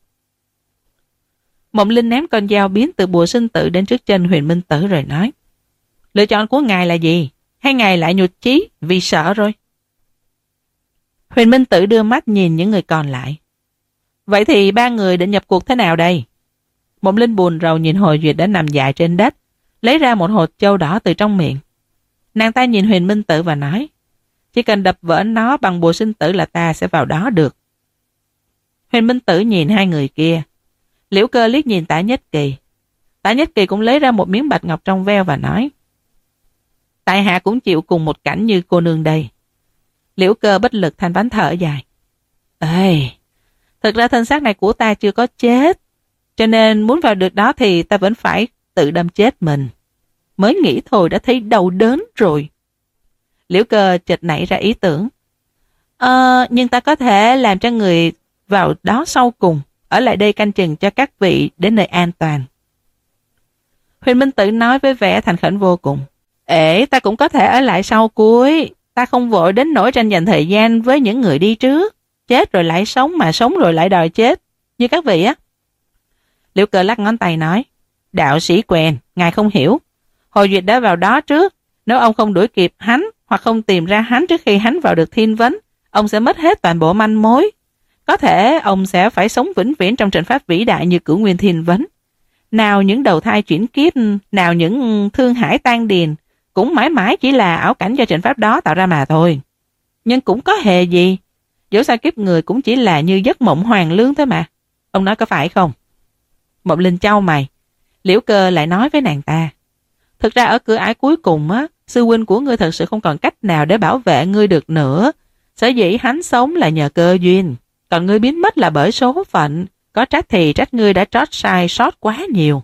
Mộng Linh ném con dao biến từ bùa sinh tử đến trước chân Huyền Minh Tử rồi nói, lựa chọn của ngài là gì? Hay ngài lại nhụt chí vì sợ rồi? Huyền Minh Tử đưa mắt nhìn những người còn lại. Vậy thì ba người định nhập cuộc thế nào đây? Mộng Linh buồn rầu nhìn Hồ Duyệt đã nằm dài trên đất, lấy ra một hột châu đỏ từ trong miệng. Nàng ta nhìn Huyền Minh Tử và nói, Chỉ cần đập vỡ nó bằng bùa sinh tử là ta sẽ vào đó được. Huyền Minh Tử nhìn hai người kia. Liễu Cơ liếc nhìn Tả Nhất Kỳ. Tả Nhất Kỳ cũng lấy ra một miếng bạch ngọc trong veo và nói: tại hạ cũng chịu cùng một cảnh như cô nương đây. Liễu Cơ bất lực than vãn thở dài. Ê, thực ra thân xác này của ta chưa có chết, cho nên muốn vào được đó thì ta vẫn phải tự đâm chết mình. Mới nghĩ thôi đã thấy đau đớn rồi. Liễu Cơ chợt nảy ra ý tưởng. Ờ, nhưng ta có thể làm cho người vào đó sau cùng, ở lại đây canh chừng cho các vị đến nơi an toàn. Huyền Minh Tử nói với vẻ thành khẩn vô cùng. Ê, ta cũng có thể ở lại sau cuối. Ta không vội đến nỗi tranh giành thời gian với những người đi trước. Chết rồi lại sống, mà sống rồi lại đòi chết, như các vị á. Liễu Cơ lắc ngón tay nói: đạo sĩ Quèn, ngài không hiểu. Hồ Duyệt đã vào đó trước. Nếu ông không đuổi kịp hắn, hoặc không tìm ra hắn trước khi hắn vào được thiên vấn, ông sẽ mất hết toàn bộ manh mối. Có thể ông sẽ phải sống vĩnh viễn trong trận pháp vĩ đại như Cửu Nguyên Thiên Vấn. Nào những đầu thai chuyển kiếp, nào những thương hải tan điền, cũng mãi mãi chỉ là ảo cảnh do trận pháp đó tạo ra mà thôi. Nhưng cũng có hề gì. Dẫu sao kiếp người cũng chỉ là như giấc mộng hoàng lương thôi mà. Ông nói có phải không? Mộng Linh chau mày. Liễu Cơ lại nói với nàng ta: thực ra ở cửa ải cuối cùng á, sư huynh của ngươi thật sự không còn cách nào để bảo vệ ngươi được nữa. Sở dĩ hắn sống là nhờ cơ duyên, còn ngươi biến mất là bởi số phận. Có trách thì trách ngươi đã trót sai sót quá nhiều.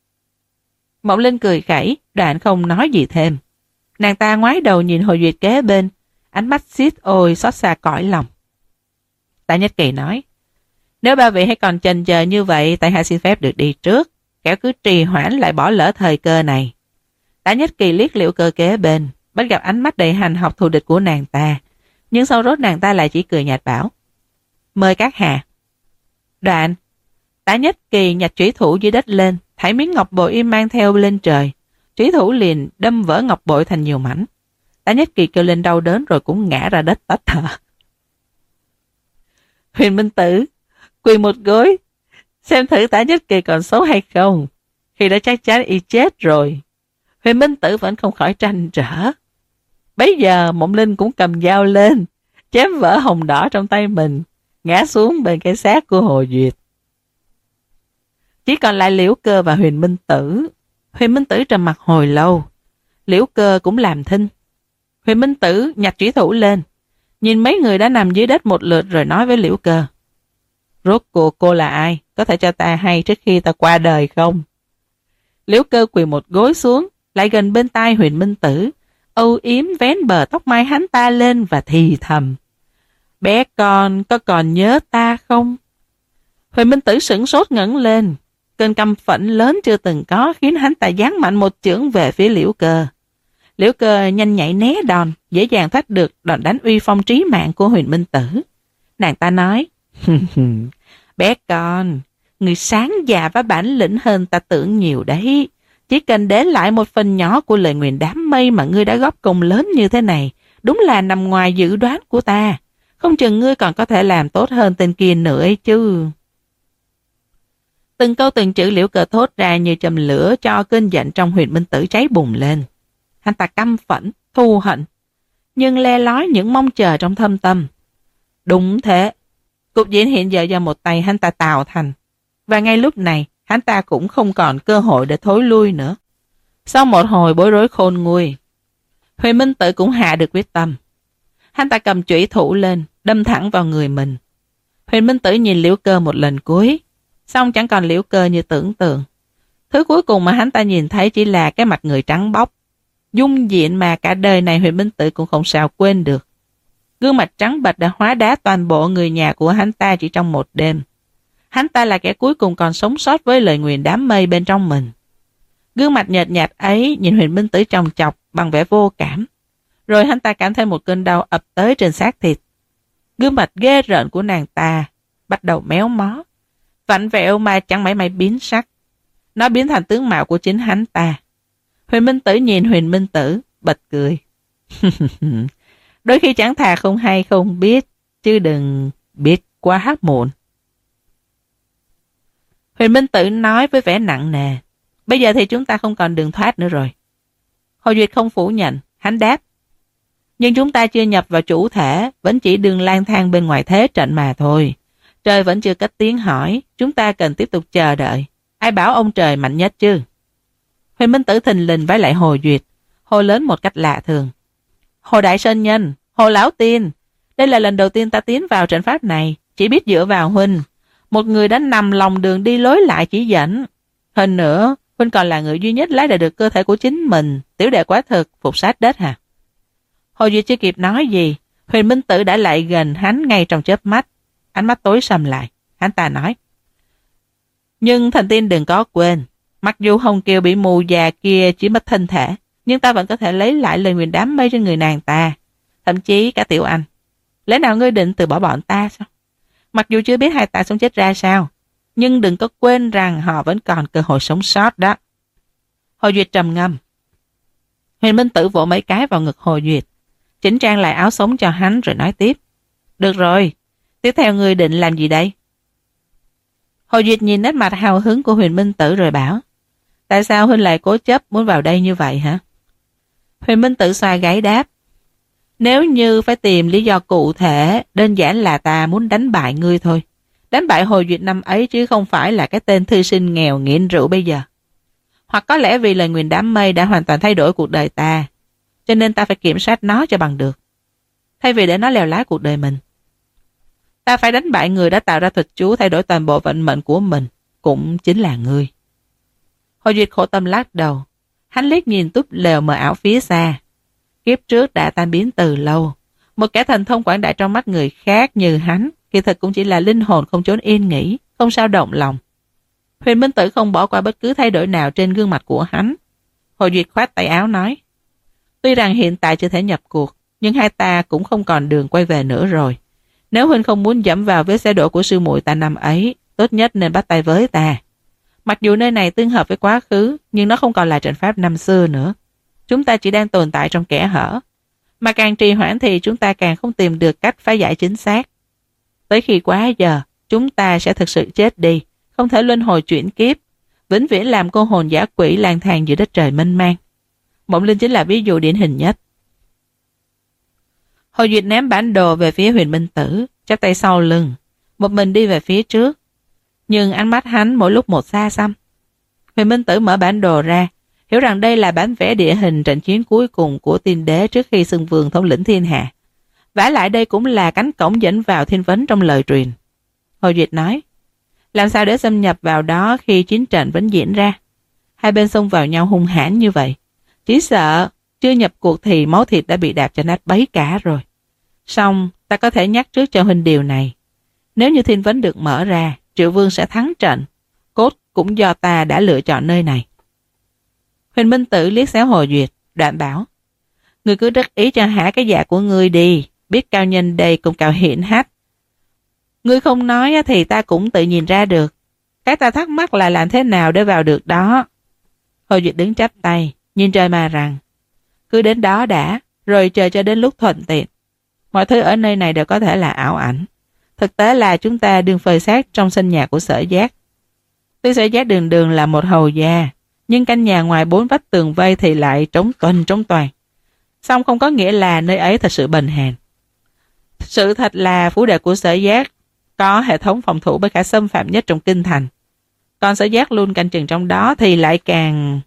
Mộng Linh cười khẩy, đoạn không nói gì thêm. Nàng ta ngoái đầu nhìn Hồ Duyệt kế bên, ánh mắt xiết ôi xót xa cõi lòng. Tả Nhất Kỳ nói: nếu ba vị hay còn chần chờ như vậy, tại hạ xin phép được đi trước, kẻo cứ trì hoãn lại bỏ lỡ thời cơ này. Tả Nhất Kỳ liếc Liễu Cơ kế bên, bắt gặp ánh mắt đầy hành học thù địch của nàng ta, nhưng sau rốt nàng ta lại chỉ cười nhạt bảo: mời các hạ. Đoạn, Tả Nhất Kỳ nhặt chủy thủ dưới đất lên, thảy miếng ngọc bội im mang theo lên trời. Chủy thủ liền đâm vỡ ngọc bội thành nhiều mảnh. Tả Nhất Kỳ kêu lên đau đớn rồi cũng ngã ra đất tách thở. Huyền Minh Tử quỳ một gối, xem thử Tả Nhất Kỳ còn sống hay không. Khi đã chắc chắn y chết rồi, Huyền Minh Tử vẫn không khỏi tranh trở. Bấy giờ Mộng Linh cũng cầm dao lên, chém vỡ hồng đỏ trong tay mình, ngã xuống bên cái xác của Hồ Duyệt. Chỉ còn lại Liễu Cơ và Huyền Minh Tử. Huyền Minh Tử trầm mặc hồi lâu. Liễu Cơ cũng làm thinh. Huyền Minh Tử nhặt chủy thủ lên, nhìn mấy người đã nằm dưới đất một lượt rồi nói với Liễu Cơ: rốt cuộc cô là ai? Có thể cho ta hay trước khi ta qua đời không? Liễu Cơ quỳ một gối xuống, lại gần bên tai Huyền Minh Tử, âu yếm vén bờ tóc mai hắn ta lên và thì thầm: bé con có còn nhớ ta không? Huyền Minh Tử sửng sốt ngẩng lên. Cơn căm phẫn lớn chưa từng có khiến hắn ta giáng mạnh một chưởng về phía Liễu Cơ. Liễu Cơ nhanh nhạy né đòn, dễ dàng thoát được đòn đánh uy phong trí mạng của Huyền Minh Tử. Nàng ta nói: bé con, người sáng già và bản lĩnh hơn ta tưởng nhiều đấy. Chỉ cần để lại một phần nhỏ của lời nguyền đám mây mà ngươi đã góp công lớn như thế này, đúng là nằm ngoài dự đoán của ta. Không chừng ngươi còn có thể làm tốt hơn tên kia nữa ấy chứ. Từng câu từng chữ Liễu Cơ thốt ra như châm lửa cho cơn giận trong Huyền Minh Tử cháy bùng lên. Hắn ta căm phẫn, thù hận, nhưng le lói những mong chờ trong thâm tâm. Đúng thế, cục diện hiện giờ do một tay hắn ta tạo thành, và ngay lúc này hắn ta cũng không còn cơ hội để thối lui nữa. Sau một hồi bối rối khôn nguôi, Huyền Minh Tử cũng hạ được quyết tâm. Hắn ta cầm chủy thủ lên, đâm thẳng vào người mình. Huyền Minh Tử nhìn Liễu Cơ một lần cuối, xong chẳng còn Liễu Cơ như tưởng tượng. Thứ cuối cùng mà hắn ta nhìn thấy chỉ là cái mặt người trắng bóc, dung diện mà cả đời này Huyền Minh Tử cũng không sao quên được. Gương mặt trắng bệch đã hóa đá toàn bộ người nhà của hắn ta chỉ trong một đêm. Hắn ta là kẻ cuối cùng còn sống sót với lời nguyền đám mây bên trong mình. Gương mặt nhợt nhạt ấy nhìn Huyền Minh Tử chòng chọc bằng vẻ vô cảm. Rồi hắn ta cảm thấy một cơn đau ập tới trên xác thịt. Gương mặt ghê rợn của nàng ta bắt đầu méo mó, vặn vẹo mà chẳng mảy may biến sắc. Nó biến thành tướng mạo của chính hắn ta. Huyền Minh Tử nhìn Huyền Minh Tử, bật cười. Đôi khi chẳng thà không hay không biết, chứ đừng biết quá muộn. Huyền Minh Tử nói với vẻ nặng nề. Bây giờ thì chúng ta không còn đường thoát nữa rồi. Hồ Duyệt không phủ nhận, hắn đáp. Nhưng chúng ta chưa nhập vào chủ thể, vẫn chỉ đường lang thang bên ngoài thế trận mà thôi. Trời vẫn chưa cất tiếng hỏi, chúng ta cần tiếp tục chờ đợi. Ai bảo ông trời mạnh nhất chứ? Huyền Minh Tử thình lình vái lại Hồ Duyệt, hô lớn một cách lạ thường. Hồ Đại Sơn Nhân, Hồ Lão Tiên, đây là lần đầu tiên ta tiến vào trận pháp này, chỉ biết dựa vào huynh. Một người đã nằm lòng đường đi lối lại chỉ dẫn. Hơn nữa, huynh còn là người duy nhất lấy lại được cơ thể của chính mình, tiểu đệ quả thực phục sát đất hả? Hồ Duyệt chưa kịp nói gì, Huyền Minh Tử đã lại gần hắn ngay trong chớp mắt. Ánh mắt tối sầm lại, hắn ta nói. Nhưng thần tiên đừng có quên, mặc dù Hồng Kiều bị mù già kia chỉ mất thân thể, nhưng ta vẫn có thể lấy lại lời nguyền đám mây trên người nàng ta. Thậm chí cả Tiểu Anh. Lẽ nào ngươi định từ bỏ bọn ta sao? Mặc dù chưa biết hai ta sống chết ra sao, nhưng đừng có quên rằng họ vẫn còn cơ hội sống sót đó. Hồ Duyệt trầm ngâm. Huyền Minh Tử vỗ mấy cái vào ngực Hồ Duyệt, chỉnh trang lại áo sống cho hắn rồi nói tiếp. Được rồi, tiếp theo ngươi định làm gì đây? Hồ Duyệt nhìn nét mặt hào hứng của Huyền Minh Tử rồi bảo. Tại sao huynh lại cố chấp muốn vào đây như vậy hả? Huyền Minh Tử xoa gáy đáp. Nếu như phải tìm lý do cụ thể, đơn giản là ta muốn đánh bại ngươi thôi. Đánh bại Hồ Duyệt năm ấy chứ không phải là cái tên thư sinh nghèo nghiện rượu bây giờ. Hoặc có lẽ vì lời nguyền đám mây đã hoàn toàn thay đổi cuộc đời ta, cho nên ta phải kiểm soát nó cho bằng được, thay vì để nó lèo lái cuộc đời mình. Ta phải đánh bại người đã tạo ra thuật chú thay đổi toàn bộ vận mệnh của mình, cũng chính là ngươi. Hồ Duyệt khổ tâm lắc đầu, hắn liếc nhìn túp lều mờ ảo phía xa. Kiếp trước đã tan biến từ lâu, một kẻ thần thông quảng đại trong mắt người khác như hắn, kỳ thực cũng chỉ là linh hồn không chốn yên nghỉ, không sao động lòng. Huyền Minh Tử không bỏ qua bất cứ thay đổi nào trên gương mặt của hắn. Hồ Duyệt khoát tay áo nói. Tuy rằng hiện tại chưa thể nhập cuộc, nhưng hai ta cũng không còn đường quay về nữa rồi. Nếu huynh không muốn dẫm vào vết xe đổ của sư muội ta năm ấy, tốt nhất nên bắt tay với ta. Mặc dù nơi này tương hợp với quá khứ, nhưng nó không còn là trận pháp năm xưa nữa. Chúng ta chỉ đang tồn tại trong kẽ hở. Mà càng trì hoãn thì chúng ta càng không tìm được cách phá giải chính xác. Tới khi quá giờ, chúng ta sẽ thực sự chết đi, không thể luân hồi chuyển kiếp, vĩnh viễn làm cô hồn giả quỷ lang thang giữa đất trời mênh mang. Mộng Linh chính là ví dụ điển hình nhất. Hồ Duyệt ném bản đồ về phía Huyền Minh Tử, chắp tay sau lưng, một mình đi về phía trước. Nhưng ánh mắt hắn mỗi lúc một xa xăm. Huyền Minh Tử mở bản đồ ra, hiểu rằng đây là bản vẽ địa hình trận chiến cuối cùng của tiên đế trước khi xưng vương thống lĩnh thiên hạ. Vả lại đây cũng là cánh cổng dẫn vào thiên vấn trong lời truyền. Hồ Duyệt nói, làm sao để xâm nhập vào đó khi chiến trận vẫn diễn ra? Hai bên xông vào nhau hung hãn như vậy. Chỉ sợ chưa nhập cuộc thì máu thịt đã bị đạp cho nát bấy cả rồi. Xong, ta có thể nhắc trước cho huynh điều này. Nếu như thiên vấn được mở ra, Triệu Vương sẽ thắng trận. Cốt cũng do ta đã lựa chọn nơi này. Huyền Minh Tử liếc xéo Hồ Duyệt, đoạn bảo. Ngươi cứ đắc ý cho hả cái dạ của ngươi đi. Biết cao nhân đây cũng cao hiển hách. Ngươi không nói thì ta cũng tự nhìn ra được. Cái ta thắc mắc là làm thế nào để vào được đó. Hồ Duyệt đứng chắp tay, nhìn trời mà rằng. Cứ đến đó đã, rồi chờ cho đến lúc thuận tiện. Mọi thứ ở nơi này đều có thể là ảo ảnh. Thực tế là chúng ta đương phơi xác trong sân nhà của Sở Giác. Tuy Sở Giác đường đường là một hầu gia, nhưng căn nhà ngoài bốn vách tường vây thì lại trống tuần trống toàn. Song không có nghĩa là nơi ấy thật sự bần hèn. Sự thật là phủ đệ của Sở Giác có hệ thống phòng thủ bất khả xâm phạm nhất trong kinh thành. Còn Sở Giác luôn canh chừng trong đó thì lại càng...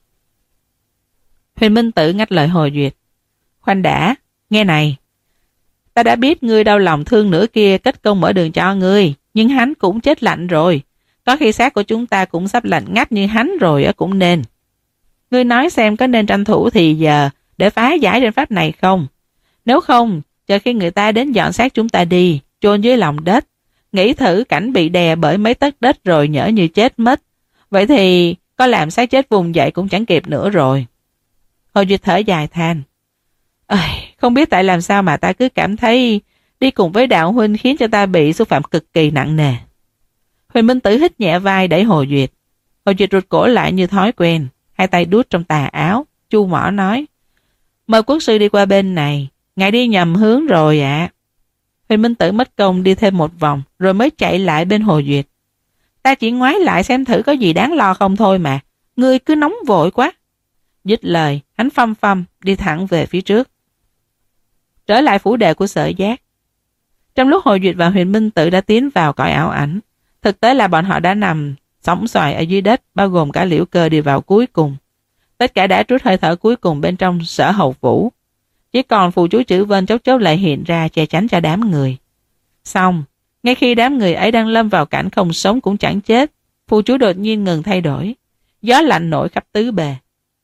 Huyền Minh Tử ngắt lời Hồ Duyệt. Khoan đã, nghe này. Ta đã biết ngươi đau lòng thương nửa kia kết công mở đường cho ngươi, nhưng hắn cũng chết lạnh rồi. Có khi xác của chúng ta cũng sắp lạnh ngắt như hắn rồi cũng nên. Ngươi nói xem có nên tranh thủ thì giờ để phá giải trận pháp này không? Nếu không, chờ khi người ta đến dọn xác chúng ta đi, chôn dưới lòng đất, nghĩ thử cảnh bị đè bởi mấy tấc đất rồi nhỡ như chết mất. Vậy thì có làm xác chết vùng dậy cũng chẳng kịp nữa rồi. Hồ Duyệt thở dài than. Ơi, không biết tại làm sao mà ta cứ cảm thấy đi cùng với đạo huynh khiến cho ta bị xúc phạm cực kỳ nặng nề. Huyền Minh Tử hít nhẹ vai đẩy Hồ Duyệt. Hồ Duyệt rụt cổ lại như thói quen, hai tay đút trong tà áo, chu mỏ nói. Mời quốc sư đi qua bên này, ngài đi nhầm hướng rồi ạ. À. Huyền Minh Tử mất công đi thêm một vòng rồi mới chạy lại bên Hồ Duyệt. Ta chỉ ngoái lại xem thử có gì đáng lo không thôi mà, ngươi cứ nóng vội quá. Dứt lời, hắn phăm phăm đi thẳng về phía trước. trở lại phủ đệ của Sở Giác. Trong lúc Hồ Duyệt và Huyền Minh Tử đã tiến vào cõi ảo ảnh, thực tế là bọn họ đã nằm sóng xoài ở dưới đất, bao gồm cả Liễu Cơ đi vào cuối cùng. Tất cả đã trút hơi thở cuối cùng bên trong Sở Hầu Phủ. Chỉ còn phù chú chữ Vân chốc chốc lại hiện ra che chắn cho đám người. Xong, ngay khi đám người ấy đang lâm vào cảnh không sống cũng chẳng chết, phù chú đột nhiên ngừng thay đổi. Gió lạnh nổi khắp tứ bề.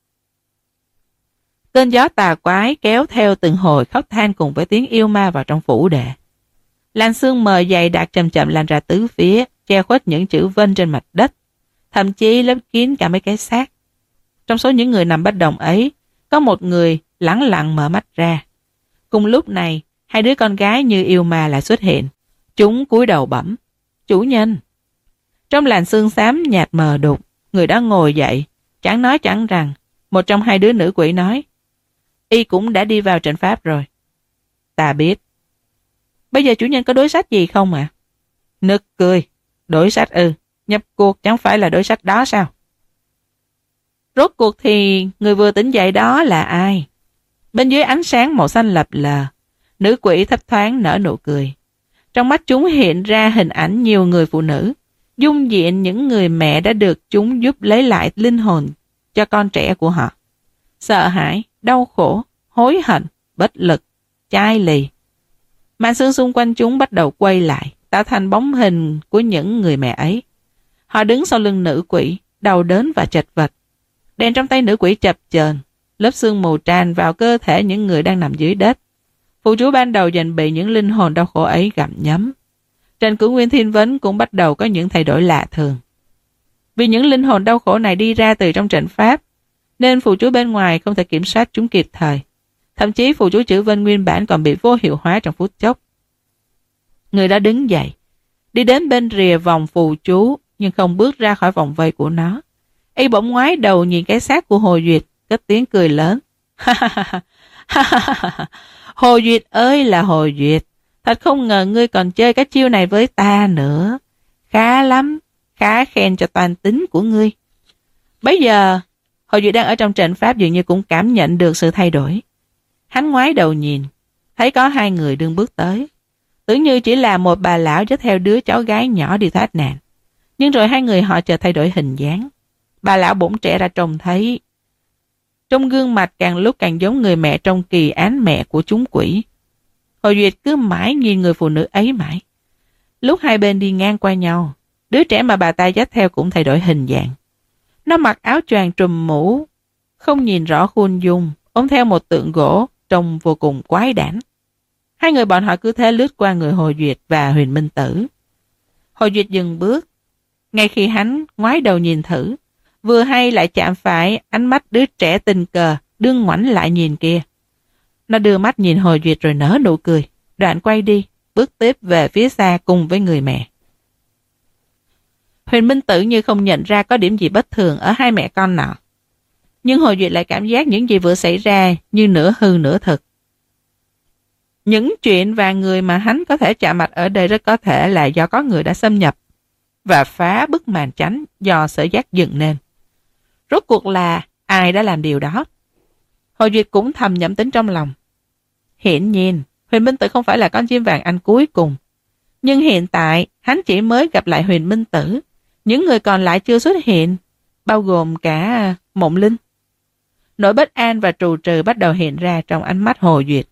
Cơn gió tà quái kéo theo từng hồi khóc than cùng với tiếng yêu ma vào trong phủ đệ. Làn sương mờ dày đặc chậm chậm lan ra tứ phía, che khuất những chữ Vân trên mặt đất, thậm chí lấp kín cả mấy cái xác. Trong số những người nằm bất động ấy, có một người lẳng lặng mở mắt ra. Cùng lúc này, hai đứa con gái như yêu ma lại xuất hiện. Chúng cúi đầu bẩm: "Chủ nhân." Trong làn sương xám nhạt mờ đục, người đó ngồi dậy, chẳng nói chẳng rằng. Một trong hai đứa nữ quỷ nói: "Y cũng đã đi vào trận pháp rồi." "Ta biết." "Bây giờ chủ nhân có đối sách gì không ạ?" À? Nực cười. "Đối sách ư? Nhập cuộc chẳng phải là đối sách đó sao?" "Rốt cuộc thì người vừa tỉnh dậy đó là ai?" Bên dưới ánh sáng màu xanh lập lờ, nữ quỷ thấp thoáng nở nụ cười. Trong mắt chúng hiện ra hình ảnh nhiều người phụ nữ, dung diện những người mẹ đã được chúng giúp lấy lại linh hồn cho con trẻ của họ. Sợ hãi, đau khổ, hối hận, bất lực, chai lì. Màn sương xung quanh chúng bắt đầu quay lại, tạo thành bóng hình của những người mẹ ấy. Họ đứng sau lưng nữ quỷ, đau đớn và chật vật. Đèn trong tay nữ quỷ chập chờn, lớp sương mù tràn vào cơ thể những người đang nằm dưới đất. Phù chú ban đầu dành bị những linh hồn đau khổ ấy gặm nhấm. Trên cửu nguyên thiên vấn cũng bắt đầu có những thay đổi lạ thường. Vì những linh hồn đau khổ này đi ra từ trong trận pháp, nên phù chú bên ngoài không thể kiểm soát chúng kịp thời. Thậm chí phù chú chữ Vân nguyên bản còn bị vô hiệu hóa trong phút chốc. Người đó đứng dậy, đi đến bên rìa vòng phù chú, nhưng không bước ra khỏi vòng vây của nó. Y bỗng ngoái đầu nhìn cái xác của Hồ Duyệt, cất tiếng cười lớn. Ha ha ha ha ha ha. Hồ Duyệt ơi là Hồ Duyệt, thật không ngờ ngươi còn chơi cái chiêu này với ta nữa. Khá lắm, khá khen cho toàn tính của ngươi. Bây giờ, Hồ Duyệt đang ở trong trận pháp dường như cũng cảm nhận được sự thay đổi. Hắn ngoái đầu nhìn, thấy có hai người đương bước tới. Tưởng như chỉ là một bà lão dắt theo đứa cháu gái nhỏ đi thoát nạn. Nhưng rồi hai người họ chợt thay đổi hình dáng. Bà lão bỗng trẻ ra trông thấy. Trong gương mặt càng lúc càng giống người mẹ trong kỳ án mẹ của chúng quỷ. Hồ Duyệt cứ mãi nhìn người phụ nữ ấy mãi. Lúc hai bên đi ngang qua nhau, đứa trẻ mà bà ta dắt theo cũng thay đổi hình dạng. Nó mặc áo choàng trùm mũ, không nhìn rõ khuôn dung, ôm theo một tượng gỗ trông vô cùng quái đản. Hai người bọn họ cứ thế lướt qua người Hồ Duyệt và Huyền Minh Tử. Hồ Duyệt dừng bước. Ngay khi hắn ngoái đầu nhìn thử, vừa hay lại chạm phải ánh mắt đứa trẻ tình cờ đương ngoảnh lại nhìn kia. Nó đưa mắt nhìn Hồ Duyệt rồi nở nụ cười, đoạn quay đi, bước tiếp về phía xa cùng với người mẹ. Huyền Minh Tử như không nhận ra có điểm gì bất thường ở hai mẹ con nọ. Nhưng Hồ Duyệt lại cảm giác những gì vừa xảy ra như nửa hư nửa thực. Những chuyện và người mà hắn có thể chạm mặt ở đây rất có thể là do có người đã xâm nhập và phá bức màn chắn do Sở Giác dựng nên. Rốt cuộc là ai đã làm điều đó? Hồ Duyệt cũng thầm nhẩm tính trong lòng. Hiển nhiên, Huyền Minh Tử không phải là con chim vàng anh cuối cùng. Nhưng hiện tại, hắn chỉ mới gặp lại Huyền Minh Tử. Những người còn lại chưa xuất hiện, bao gồm cả Mộng Linh. Nỗi bất an và trù trừ bắt đầu hiện ra trong ánh mắt Hồ Duyệt.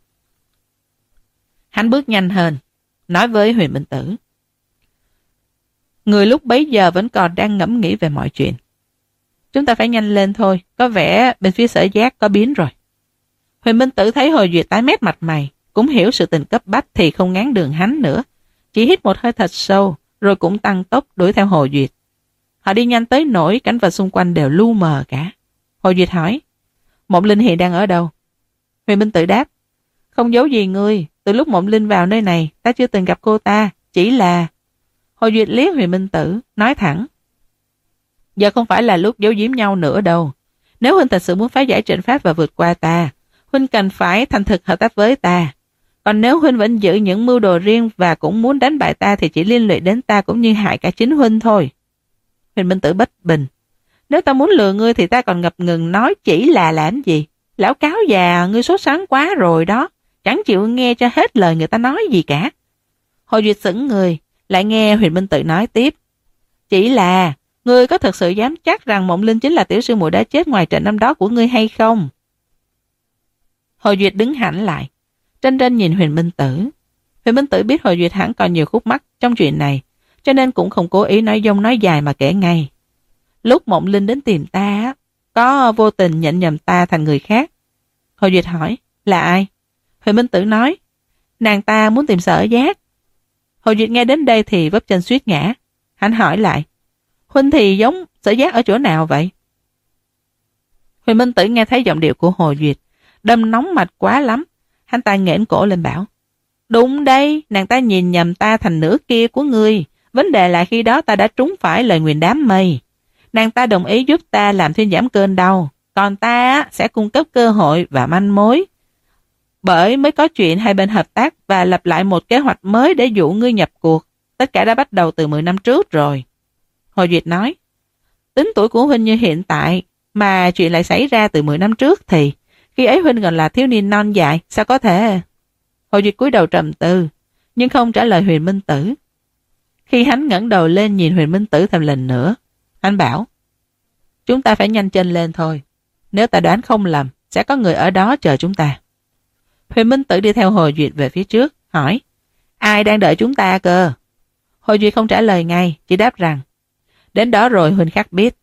Hắn bước nhanh hơn, nói với Huyền Minh Tử. Người lúc bấy giờ vẫn còn đang ngẫm nghĩ về mọi chuyện. Chúng ta phải nhanh lên thôi, có vẻ bên phía Sở Giác có biến rồi. Huyền Minh Tử thấy Hồ Duyệt tái mét mặt mày, cũng hiểu sự tình cấp bách thì không ngán đường hắn nữa. Chỉ hít một hơi thật sâu, rồi cũng tăng tốc đuổi theo Hồ Duyệt. Họ đi nhanh tới nỗi cảnh vật xung quanh đều lu mờ cả. Hồ Duyệt hỏi, Mộng Linh hiện đang ở đâu? Huyền Minh Tử đáp, không giấu gì ngươi, từ lúc Mộng Linh vào nơi này, ta chưa từng gặp cô ta, chỉ là... Hồ Duyệt liếc Huyền Minh Tử, nói thẳng, giờ không phải là lúc giấu giếm nhau nữa đâu. Nếu huynh thật sự muốn phá giải trận pháp và vượt qua ta, huynh cần phải thành thực hợp tác với ta. Còn nếu huynh vẫn giữ những mưu đồ riêng và cũng muốn đánh bại ta thì chỉ liên lụy đến ta cũng như hại cả chính huynh thôi. Huyền Minh Tử bất bình. Nếu ta muốn lừa ngươi thì ta còn ngập ngừng nói chỉ là làm gì. Lão cáo già, ngươi sốt sắng quá rồi đó. chẳng chịu nghe cho hết lời người ta nói gì cả. Hồ Duyệt sững người, lại nghe Huyền Minh Tử nói tiếp. Chỉ là, ngươi có thật sự dám chắc rằng Mộng Linh chính là tiểu sư muội đã chết ngoài trận năm đó của ngươi hay không? Hồ Duyệt đứng hẳn lại, tranh tranh nhìn Huyền Minh Tử. Huyền Minh Tử biết Hồ Duyệt hẳn còn nhiều khúc mắc trong chuyện này, cho nên cũng không cố ý nói dông nói dài mà kể ngay. Lúc Mộng Linh đến tìm ta, có vô tình nhận nhầm ta thành người khác. Hồ Duyệt hỏi, là ai? Huyền Minh Tử nói, nàng ta muốn tìm Sở Giác. Hồ Duyệt nghe đến đây thì vấp chân suýt ngã. Hắn hỏi lại, huynh thì giống Sở Giác ở chỗ nào vậy? Huyền Minh Tử nghe thấy giọng điệu của Hồ Duyệt đâm nóng mạch quá lắm. Hắn ta nghển cổ lên bảo, đúng đây, nàng ta nhìn nhầm ta thành nửa kia của ngươi. Vấn đề là khi đó ta đã trúng phải lời nguyền đám mây. Nàng ta đồng ý giúp ta làm thuyên giảm cơn đau, còn ta sẽ cung cấp cơ hội và manh mối. Bởi mới có chuyện hai bên hợp tác và lập lại một kế hoạch mới để dụ ngươi nhập cuộc. Tất cả đã bắt đầu từ mười năm trước rồi. Hồ Duyệt nói, tính tuổi của huynh như hiện tại, mà chuyện lại xảy ra từ mười năm trước thì khi ấy huynh còn là thiếu niên non dại, sao có thể? Hồ Duyệt cúi đầu trầm tư, nhưng không trả lời Huyền Minh Tử. Khi hắn ngẩng đầu lên nhìn Huyền Minh Tử thêm lần nữa, hắn bảo, chúng ta phải nhanh chân lên thôi. Nếu ta đoán không lầm, sẽ có người ở đó chờ chúng ta. Huyền Minh Tử đi theo Hồ Duyệt về phía trước, hỏi, ai đang đợi chúng ta cơ? Hồ Duyệt không trả lời ngay, chỉ đáp rằng, đến đó rồi huynh khắc biết.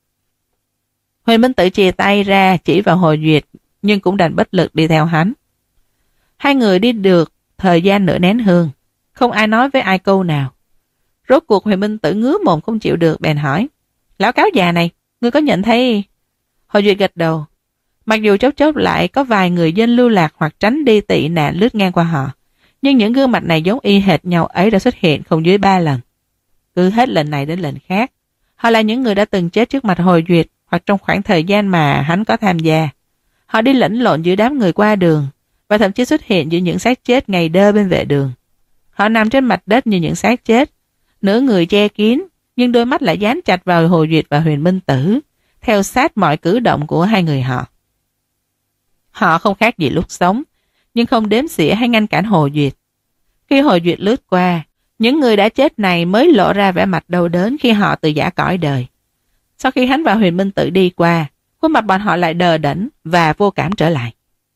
Huyền Minh Tử chìa tay ra chỉ vào Hồ Duyệt, nhưng cũng đành bất lực đi theo hắn. Hai người đi được thời gian nửa nén hương, không ai nói với ai câu nào. Rốt cuộc Huyền Minh Tử ngứa mồm không chịu được, bèn hỏi, lão cáo già này, ngươi có nhận thấy? Hồ Duyệt gật đầu. Mặc dù chốc chốc lại có vài người dân lưu lạc hoặc tránh đi tị nạn lướt ngang qua họ, nhưng những gương mặt này giống y hệt nhau ấy đã xuất hiện không dưới ba lần. Cứ hết lần này đến lần khác, họ là những người đã từng chết trước mặt Hồ Duyệt hoặc trong khoảng thời gian mà hắn có tham gia. Họ đi lẫn lộn giữa đám người qua đường và thậm chí xuất hiện giữa những xác chết ngày đơ bên vệ đường. Họ nằm trên mặt đất như những xác chết, nửa người che kín, nhưng đôi mắt lại dán chặt vào Hồ Duyệt và Huyền Minh Tử, theo sát mọi cử động của hai người họ. Họ không khác gì lúc sống, nhưng không đếm xỉa hay ngăn cản Hồ Duyệt. Khi Hồ Duyệt lướt qua, những người đã chết này mới lộ ra vẻ mặt đau đớn khi họ từ giã cõi đời. Sau khi hắn và Huyền Minh Tử đi qua, khuôn mặt bọn họ lại đờ đẫn và vô cảm trở lại.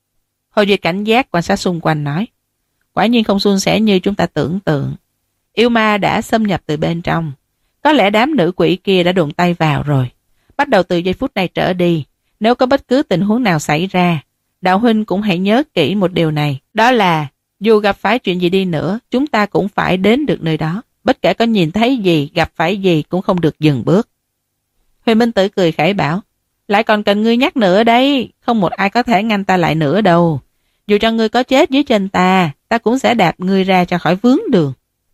Hồ Duyệt cảnh giác quan sát xung quanh nói, quả nhiên không suôn sẻ như chúng ta tưởng tượng. Yêu ma đã xâm nhập từ bên trong. Có lẽ đám nữ quỷ kia đã đụng tay vào rồi. Bắt đầu từ giây phút này trở đi, nếu có bất cứ tình huống nào xảy ra, đạo huynh cũng hãy nhớ kỹ một điều này. Đó là, dù gặp phải chuyện gì đi nữa, chúng ta cũng phải đến được nơi đó. Bất kể có nhìn thấy gì, gặp phải gì cũng không được dừng bước. Huyền Minh Tử cười khẩy bảo, lại còn cần ngươi nhắc nữa đấy. Không một ai có thể ngăn ta lại nữa đâu. Dù cho ngươi có chết dưới chân ta, ta cũng sẽ đạp ngươi ra cho khỏi vướng đường.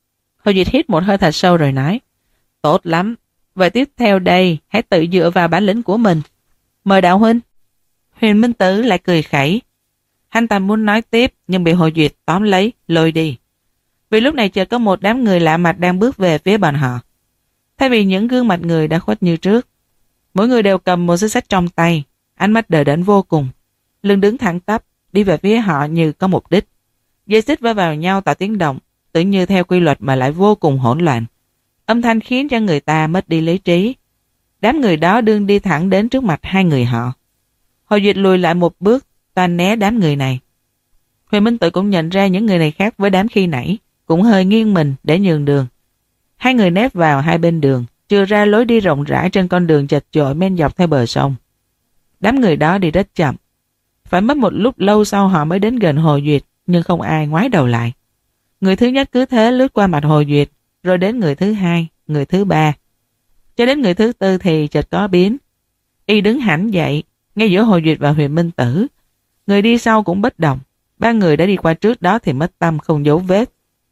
Hồ Duyệt hít một hơi thật sâu rồi nói, tốt lắm. Vậy tiếp theo đây, hãy tự dựa vào bản lĩnh của mình. Mời đạo huynh. Huyền Minh Tử lại cười khẩy. Hắn ta muốn nói tiếp, nhưng bị Hồ Duyệt tóm lấy, lôi đi. Vì lúc này chợt có một đám người lạ mặt đang bước về phía bọn họ. Thay vì những gương mặt người đã khuất như trước, mỗi người đều cầm một xích sắt trong tay, ánh mắt đờ đẫn vô cùng, lưng đứng thẳng tắp, đi về phía họ như có mục đích. Dây xích va vào nhau tạo tiếng động, tự như theo quy luật mà lại vô cùng hỗn loạn. Âm thanh khiến cho người ta mất đi lý trí. Đám người đó đương đi thẳng đến trước mặt hai người họ. Hồ Duyệt lùi lại một bước, toan né đám người này. Huyền Minh Tử cũng nhận ra những người này khác với đám khi nãy, cũng hơi nghiêng mình để nhường đường. Hai người nép vào hai bên đường, chừa ra lối đi rộng rãi trên con đường chật chội men dọc theo bờ sông. Đám người đó đi rất chậm. Phải mất một lúc lâu sau họ mới đến gần Hồ Duyệt, nhưng không ai ngoái đầu lại. Người thứ nhất cứ thế lướt qua mặt Hồ Duyệt, rồi đến người thứ hai, người thứ ba. Cho đến người thứ tư thì chợt có biến. Y đứng hẳn dậy, ngay giữa Hồ Duyệt và Huyền Minh Tử. Người đi sau cũng bất động. Ba người đã đi qua trước đó thì mất tâm không dấu vết.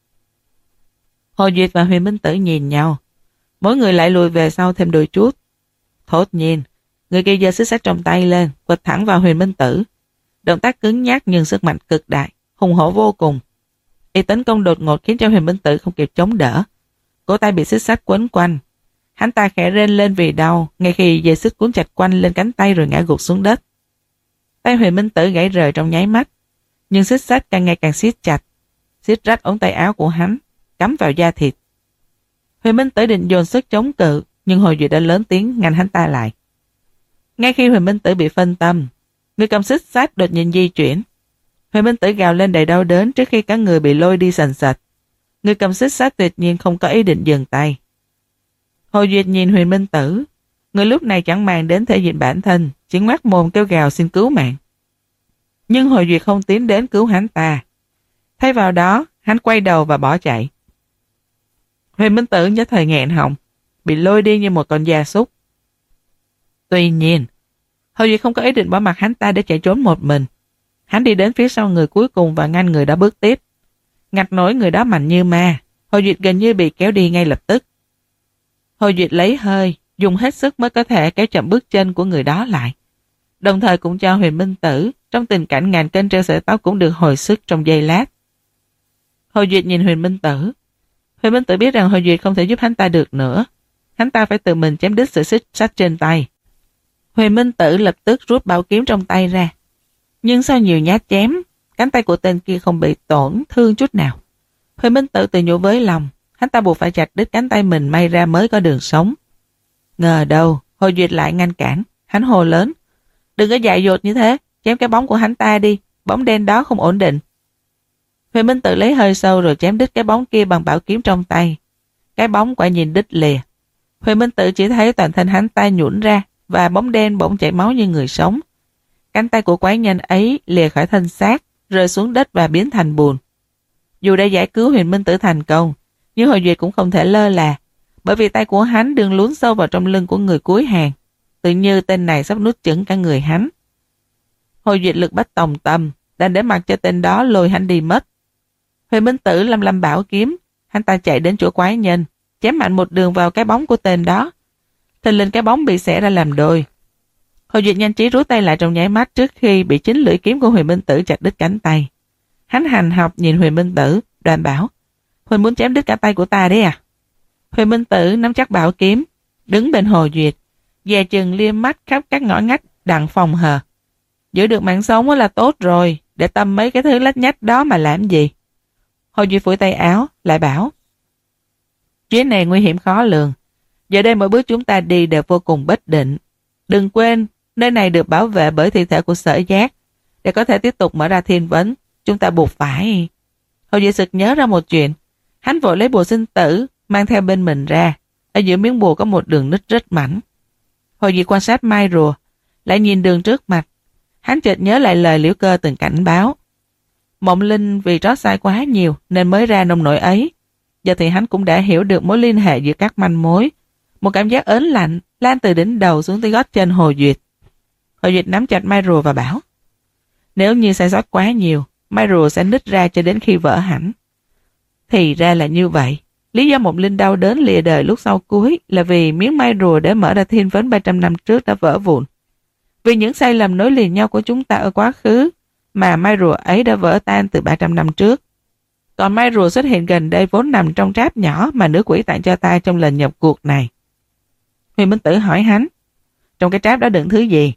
Hồ Duyệt và Huyền Minh Tử nhìn nhau. Mỗi người lại lùi về sau thêm đôi chút. Thốt nhiên, người kia giơ xích sắt trong tay lên, quật thẳng vào Huyền Minh Tử. Động tác cứng nhắc nhưng sức mạnh cực đại, hùng hổ vô cùng. Y tấn công đột ngột khiến cho Huyền Minh Tử không kịp chống đỡ. Cổ tay bị xích sắt quấn quanh. Hắn ta khẽ rên lên vì đau, ngay khi dây xích cuốn chặt quanh lên cánh tay rồi ngã gục xuống đất. Tay Huyền Minh Tử gãy rời trong nháy mắt. nhưng xích sắt càng ngày càng siết chặt, siết rách ống tay áo của hắn, cắm vào da thịt. Huệ Minh Tử định dồn sức chống cự, nhưng Hồ Duyệt đã lớn tiếng ngăn hắn ta lại. Ngay khi Huệ Minh Tử bị phân tâm, người cầm xích sắt đột nhiên di chuyển. Huệ Minh Tử gào lên đầy đau đớn trước khi cả người bị lôi đi sành sạch. Người cầm xích sắt tuyệt nhiên không có ý định dừng tay. Hồ Duyệt nhìn Huệ Minh Tử, người lúc này chẳng màng đến thể diện bản thân, chỉ ngoác mồm kêu gào xin cứu mạng. Nhưng Hồ Duyệt không tiến đến cứu hắn ta. Thay vào đó, hắn quay đầu và bỏ chạy. Huệ Minh Tử nhất thời nghẹn họng, bị lôi đi như một con gia súc. Tuy nhiên, Hồ Duyệt không có ý định bỏ mặc hắn ta để chạy trốn một mình. Hắn đi đến phía sau người cuối cùng và ngăn người đó bước tiếp. Ngặt nổi người đó mạnh như ma, Hồ Duyệt gần như bị kéo đi ngay lập tức. Hồ Duyệt lấy hơi, dùng hết sức mới có thể kéo chậm bước chân của người đó lại. Đồng thời cũng cho Huệ Minh Tử, trong tình cảnh ngàn cân treo sợi tóc cũng được hồi sức trong giây lát. Hồ Duyệt nhìn Huệ Minh Tử. Huệ Minh Tử biết rằng Hồ Duyệt không thể giúp hắn ta được nữa. Hắn ta phải tự mình chém đứt sợi xích sắt trên tay. Huệ Minh Tử lập tức rút bảo kiếm trong tay ra. Nhưng sau nhiều nhát chém, cánh tay của tên kia không bị tổn thương chút nào. Huệ Minh Tử tự nhủ với lòng, hắn ta buộc phải chặt đứt cánh tay mình may ra mới có đường sống. Ngờ đâu, Hồ Duyệt lại ngăn cản, hắn hồ lớn. Đừng có dại dột như thế, chém cái bóng của hắn ta đi, bóng đen đó không ổn định. Huệ Minh Tử lấy hơi sâu rồi chém đứt cái bóng kia bằng bảo kiếm trong tay. Cái bóng quả nhìn đứt lìa. Huệ Minh Tử chỉ thấy toàn thân hắn ta nhũn ra và bóng đen bỗng chảy máu như người sống. Cánh tay của quái nhân ấy lìa khỏi thân xác, rơi xuống đất và biến thành bùn. Dù đã giải cứu Huệ Minh Tử thành công, nhưng Hồ Duyệt cũng không thể lơ là, bởi vì tay của hắn đương lún sâu vào trong lưng của người cuối hàng, tự như tên này sắp nuốt chửng cả người hắn. Hồ Duyệt lực bách tòng tâm, đành để mặc cho tên đó lôi hắn đi mất. Huệ Minh Tử lăm lăm bảo kiếm, hắn ta chạy đến chỗ quái nhân, chém mạnh một đường vào cái bóng của tên đó. Thình lình cái bóng bị xẻ ra làm đôi. Hồ Duyệt nhanh trí rút tay lại trong nháy mắt trước khi bị chính lưỡi kiếm của Huệ Minh Tử chặt đứt cánh tay. Hắn hành học nhìn Huệ Minh Tử, đoàn bảo: Huỳnh muốn chém đứt cả tay của ta đấy à? Huệ Minh Tử nắm chắc bảo kiếm, đứng bên Hồ Duyệt, dè chừng liếc mắt khắp các ngõ ngách đặng phòng hờ. Giữ được mạng sống là tốt rồi, để tâm mấy cái thứ lách nhách đó mà làm gì? Hồ Duyệt phủi tay áo, lại bảo: Chuyến này nguy hiểm khó lường. Giờ đây mỗi bước chúng ta đi đều vô cùng bất định. Đừng quên, nơi này được bảo vệ bởi thi thể của Sở Giác. Để có thể tiếp tục mở ra thiên vấn, chúng ta buộc phải... Hồ Duyệt sực nhớ ra một chuyện. Hắn vội lấy bùa sinh tử, mang theo bên mình ra. Ở giữa miếng bùa có một đường nứt rất mảnh. Hồ Duyệt quan sát mai rùa, lại nhìn đường trước mặt. Hắn chợt nhớ lại lời Liễu Cơ từng cảnh báo. Mộng Linh vì trót sai quá nhiều nên mới ra nông nổi ấy. Giờ thì hắn cũng đã hiểu được mối liên hệ giữa các manh mối. Một cảm giác ớn lạnh lan từ đỉnh đầu xuống tới gót chân Hồ Duyệt. Hồ Duyệt nắm chặt mai rùa và bảo: Nếu như sai sót quá nhiều, mai rùa sẽ nứt ra cho đến khi vỡ hẳn. Thì ra là như vậy. Lý do Mộng Linh đau đớn lìa đời lúc sau cuối là vì miếng mai rùa để mở ra thiên vấn ba trăm năm trước đã vỡ vụn. Vì những sai lầm nối liền nhau của chúng ta ở quá khứ mà mai rùa ấy đã vỡ tan từ ba trăm năm trước. Còn mai rùa xuất hiện gần đây vốn nằm trong tráp nhỏ mà nữ quỷ tặng cho ta trong lần nhập cuộc này. Huệ Minh Tử hỏi hắn: Trong cái tráp đó đựng thứ gì?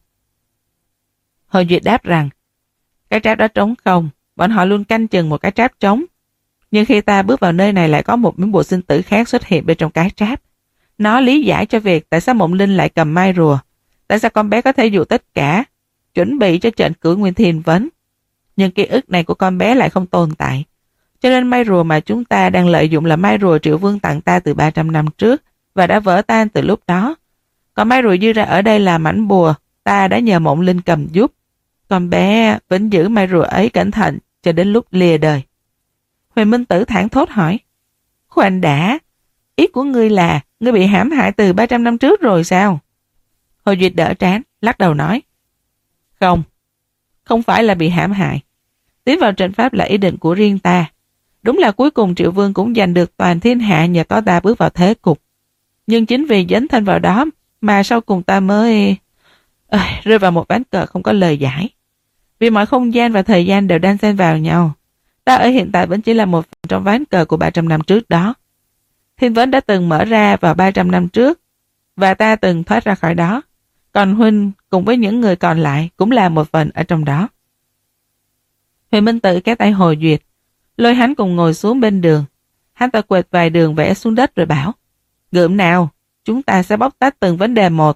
Hồ Duyệt đáp rằng: Cái tráp đó trống không, bọn họ luôn canh chừng một cái tráp trống. Nhưng khi ta bước vào nơi này lại có một miếng bùa sinh tử khác xuất hiện bên trong cái tráp. Nó lý giải cho việc tại sao Mộng Linh lại cầm mai rùa, tại sao con bé có thể dụ tất cả, chuẩn bị cho trận cử nguyên thiên vấn. Nhưng ký ức này của con bé lại không tồn tại. Cho nên mai rùa mà chúng ta đang lợi dụng là mai rùa Triệu Vương tặng ta từ ba trăm năm trước và đã vỡ tan từ lúc đó. Còn mai rùa dư ra ở đây là mảnh bùa ta đã nhờ Mộng Linh cầm giúp. Con bé vẫn giữ mai rùa ấy cẩn thận cho đến lúc lìa đời. Huệ Minh Tử thảng thốt hỏi: Khoan đã, ý của ngươi là ngươi bị hãm hại từ ba trăm năm trước rồi sao? Hồ Duyệt đỡ trán, lắc đầu nói: Không, không phải là bị hãm hại. Tiến vào trận pháp là ý định của riêng ta. Đúng là cuối cùng Triệu Vương cũng giành được toàn thiên hạ nhờ có ta bước vào thế cục. Nhưng chính vì dấn thân vào đó mà sau cùng ta mới à, rơi vào một ván cờ không có lời giải. Vì mọi không gian và thời gian đều đan xen vào nhau, ta ở hiện tại vẫn chỉ là một phần trong ván cờ của ba trăm năm trước đó. Thiên vấn đã từng mở ra vào ba trăm năm trước và ta từng thoát ra khỏi đó. Còn huynh cùng với những người còn lại cũng là một phần ở trong đó. Huyền Minh Tử kéo tay Hồ Duyệt, lôi hắn cùng ngồi xuống bên đường. Hắn ta quệt vài đường vẽ xuống đất rồi bảo, gượm nào, chúng ta sẽ bóc tách từng vấn đề một.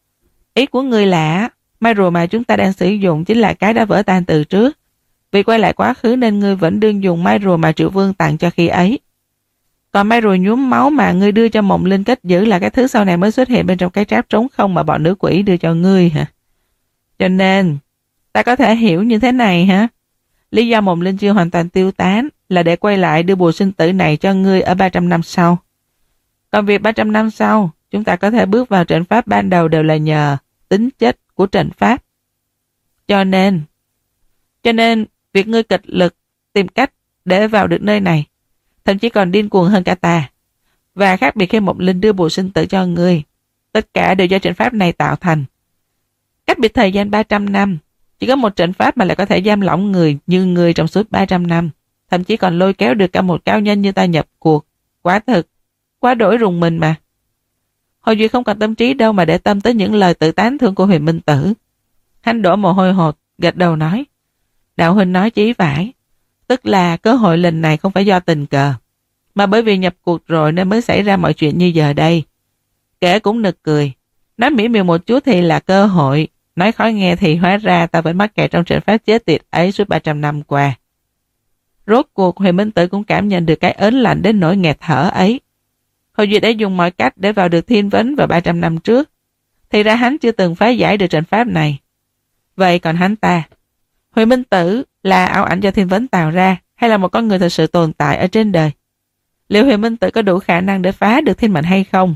Ý của ngươi là mai rùa mà chúng ta đang sử dụng chính là cái đã vỡ tan từ trước. Vì quay lại quá khứ nên ngươi vẫn đương dùng mai rùa mà Triệu Vương tặng cho khi ấy. Còn mai rùa nhuốm máu mà ngươi đưa cho Mộng Linh cất giữ là cái thứ sau này mới xuất hiện bên trong cái tráp trống không mà bọn nữ quỷ đưa cho ngươi hả? Cho nên, ta có thể hiểu như thế này hả? Lý do Mộng Linh chưa hoàn toàn tiêu tán là để quay lại đưa bùa sinh tử này cho ngươi ở ba trăm năm sau. Còn việc ba trăm năm sau, chúng ta có thể bước vào trận pháp ban đầu đều là nhờ tính chất của trận pháp. Cho nên, cho nên việc ngươi kịch lực tìm cách để vào được nơi này, thậm chí còn điên cuồng hơn cả ta. Và khác biệt khi Mộng Linh đưa bùa sinh tử cho ngươi, tất cả đều do trận pháp này tạo thành. Cách biệt thời gian ba trăm năm, chỉ có một trận pháp mà lại có thể giam lỏng người như ngươi trong suốt ba trăm năm, thậm chí còn lôi kéo được cả một cao nhân như ta nhập cuộc. Quá thực, quá đổi rùng mình mà. Hồi Duy không còn tâm trí đâu mà để tâm tới những lời tự tán thưởng của Huyền Minh Tử. Hắn đổ mồ hôi hột, gật đầu nói, đạo huynh nói chí phải, tức là cơ hội lần này không phải do tình cờ, mà bởi vì nhập cuộc rồi nên mới xảy ra mọi chuyện như giờ đây. Kể cũng nực cười, nói mỹ miều một chút thì là cơ hội, nói khó nghe thì hóa ra ta vẫn mắc kẹt trong trận pháp chết tiệt ấy suốt ba trăm năm qua. Rốt cuộc Huyền Minh Tử cũng cảm nhận được cái ớn lạnh đến nỗi nghẹt thở ấy. Hồi Duy đã dùng mọi cách để vào được Thiên Vấn vào ba trăm năm trước, thì ra hắn chưa từng phá giải được trận pháp này. Vậy còn hắn ta, Huyền Minh Tử là ảo ảnh do Thiên Vấn tạo ra hay là một con người thật sự tồn tại ở trên đời? Liệu Huyền Minh Tử có đủ khả năng để phá được thiên mệnh hay không?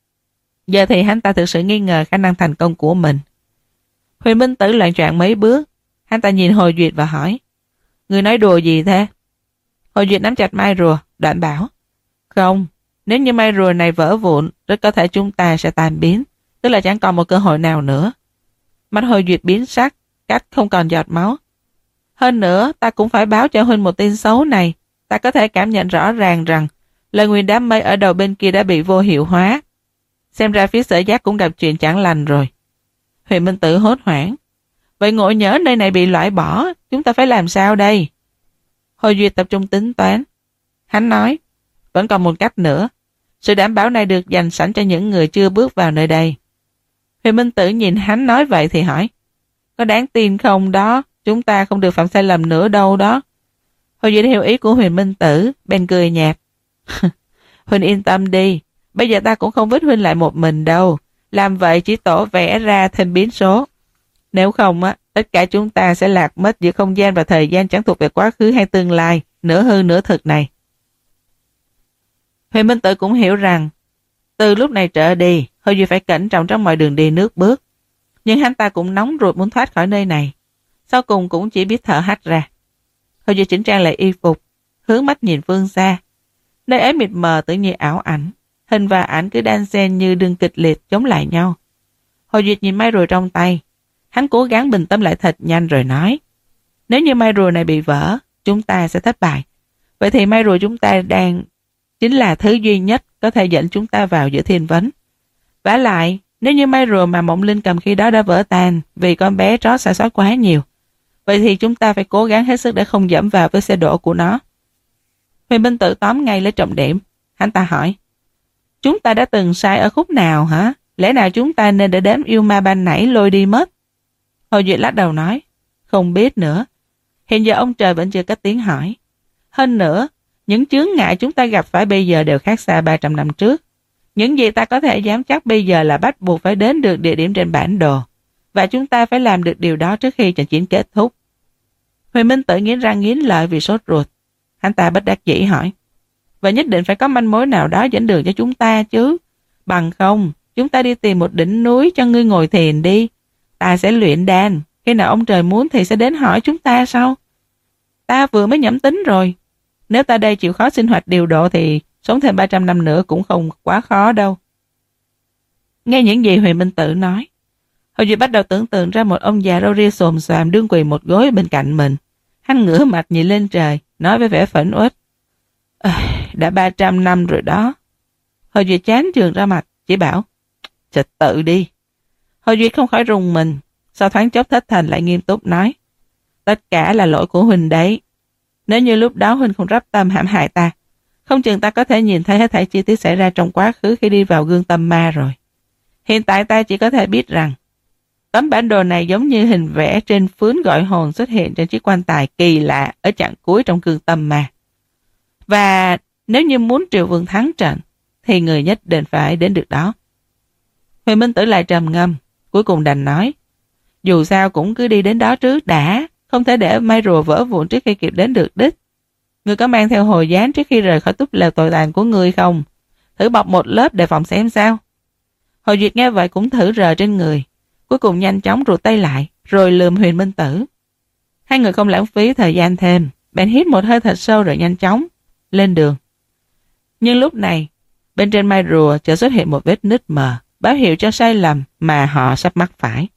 Giờ thì hắn ta thực sự nghi ngờ khả năng thành công của mình. Huyền Minh Tử loạn choạng mấy bước, hắn ta nhìn Hồ Duyệt và hỏi, người nói đùa gì thế? Hồ Duyệt nắm chặt mai rùa, đoạn bảo, không, nếu như mai rùa này vỡ vụn, rất có thể chúng ta sẽ tan biến, tức là chẳng còn một cơ hội nào nữa. Mắt Hồ Duyệt biến sắc, cách không còn giọt máu. Hơn nữa, ta cũng phải báo cho huynh một tin xấu này. Ta có thể cảm nhận rõ ràng rằng lời nguyền đám mây ở đầu bên kia đã bị vô hiệu hóa. Xem ra phía Sở Giác cũng gặp chuyện chẳng lành rồi. Huyền Minh Tử hốt hoảng. Vậy ngộ nhỡ nơi này bị loại bỏ, chúng ta phải làm sao đây? Hồ Duyệt tập trung tính toán. Hắn nói, vẫn còn một cách nữa. Sự đảm bảo này được dành sẵn cho những người chưa bước vào nơi đây. Huyền Minh Tử nhìn hắn nói vậy thì hỏi, có đáng tin không đó? Chúng ta không được phạm sai lầm nữa đâu đó. Hồ Duyệt hiểu ý của Huyền Minh Tử, bèn cười nhạt. Huynh yên tâm đi, bây giờ ta cũng không vứt huynh lại một mình đâu. Làm vậy chỉ tổ vẽ ra thêm biến số. Nếu không á, tất cả chúng ta sẽ lạc mất giữa không gian và thời gian chẳng thuộc về quá khứ hay tương lai, nửa hư nửa thực này. Huyền Minh Tử cũng hiểu rằng, từ lúc này trở đi, Hồ Duyệt phải cẩn trọng trong mọi đường đi nước bước. Nhưng hắn ta cũng nóng ruột muốn thoát khỏi nơi này. Sau cùng cũng chỉ biết thở hắt ra. Hồ Duyệt chỉnh trang lại y phục, hướng mắt nhìn phương xa. Nơi ấy mịt mờ tự như ảo ảnh, hình và ảnh cứ đan xen như đương kịch liệt chống lại nhau. Hồ Duyệt nhìn mai rùa trong tay, hắn cố gắng bình tâm lại thật nhanh rồi nói, nếu như mai rùa này bị vỡ, chúng ta sẽ thất bại. Vậy thì mai rùa chúng ta đang chính là thứ duy nhất có thể dẫn chúng ta vào giữa thiên vấn. Vả lại, nếu như mai rùa mà Mộng Linh cầm khi đó đã vỡ tan vì con bé trót sai sót quá nhiều, vậy thì chúng ta phải cố gắng hết sức để không dẫm vào với xe đổ của nó. Huyền Minh Tử tóm ngay lấy trọng điểm. Hắn ta hỏi, chúng ta đã từng sai ở khúc nào hả? Lẽ nào chúng ta nên để đám yêu ma ban nãy lôi đi mất? Hồ Duyệt lắc đầu nói, không biết nữa. Hiện giờ ông trời vẫn chưa cất tiếng hỏi. Hơn nữa, những chướng ngại chúng ta gặp phải bây giờ đều khác xa ba trăm năm trước. Những gì ta có thể dám chắc bây giờ là bắt buộc phải đến được địa điểm trên bản đồ. Và chúng ta phải làm được điều đó trước khi trận chiến kết thúc. Huyền Minh Tử nghiến răng nghiến lợi vì sốt ruột. Hắn ta bất đắc dĩ hỏi, vậy nhất định phải có manh mối nào đó dẫn đường cho chúng ta chứ. Bằng không, chúng ta đi tìm một đỉnh núi cho ngươi ngồi thiền đi. Ta sẽ luyện đan, khi nào ông trời muốn thì sẽ đến hỏi chúng ta sau. Ta vừa mới nhẩm tính rồi. Nếu ta đây chịu khó sinh hoạt điều độ thì sống thêm ba trăm năm nữa cũng không quá khó đâu. Nghe những gì Huyền Minh Tử nói, Hồ Duy bắt đầu tưởng tượng ra một ông già râu ria xồm xoàm đương quỳ một gối bên cạnh mình. Hắn ngửa mặt nhìn lên trời, nói với vẻ phẫn uất, à, đã ba trăm năm rồi đó. Hồ Duy chán chường ra mặt, chỉ bảo, trật tự đi. Hồ Duy không khỏi rùng mình, sau thoáng chốc thất thành lại nghiêm túc nói, Tất cả là lỗi của Huỳnh đấy. Nếu như lúc đó Huỳnh không rắp tâm hãm hại ta, không chừng ta có thể nhìn thấy hết thảy chi tiết xảy ra trong quá khứ khi đi vào gương tâm ma rồi. Hiện tại ta chỉ có thể biết rằng tấm bản đồ này giống như hình vẽ trên phướn gọi hồn xuất hiện trên chiếc quan tài kỳ lạ ở chặng cuối trong gương tâm ma. Và nếu như muốn Triệu Vương thắng trận, thì người nhất định phải đến được đó. Huyền Minh Tử lại trầm ngâm, cuối cùng đành nói, dù sao cũng cứ đi đến đó trước đã, không thể để mai rùa vỡ vụn trước khi kịp đến được đích. Ngươi có mang theo hồi gián trước khi rời khỏi túp lều tồi tàn của ngươi không? Thử bọc một lớp để phòng xem sao. Hồi Duyệt nghe vậy cũng thử rờ trên người, cuối cùng nhanh chóng rụt tay lại, rồi lườm Huyền Minh Tử. Hai người không lãng phí thời gian thêm, bèn hít một hơi thật sâu rồi nhanh chóng lên đường. Nhưng lúc này, bên trên mai rùa chợt xuất hiện một vết nứt mờ, báo hiệu cho sai lầm mà họ sắp mắc phải.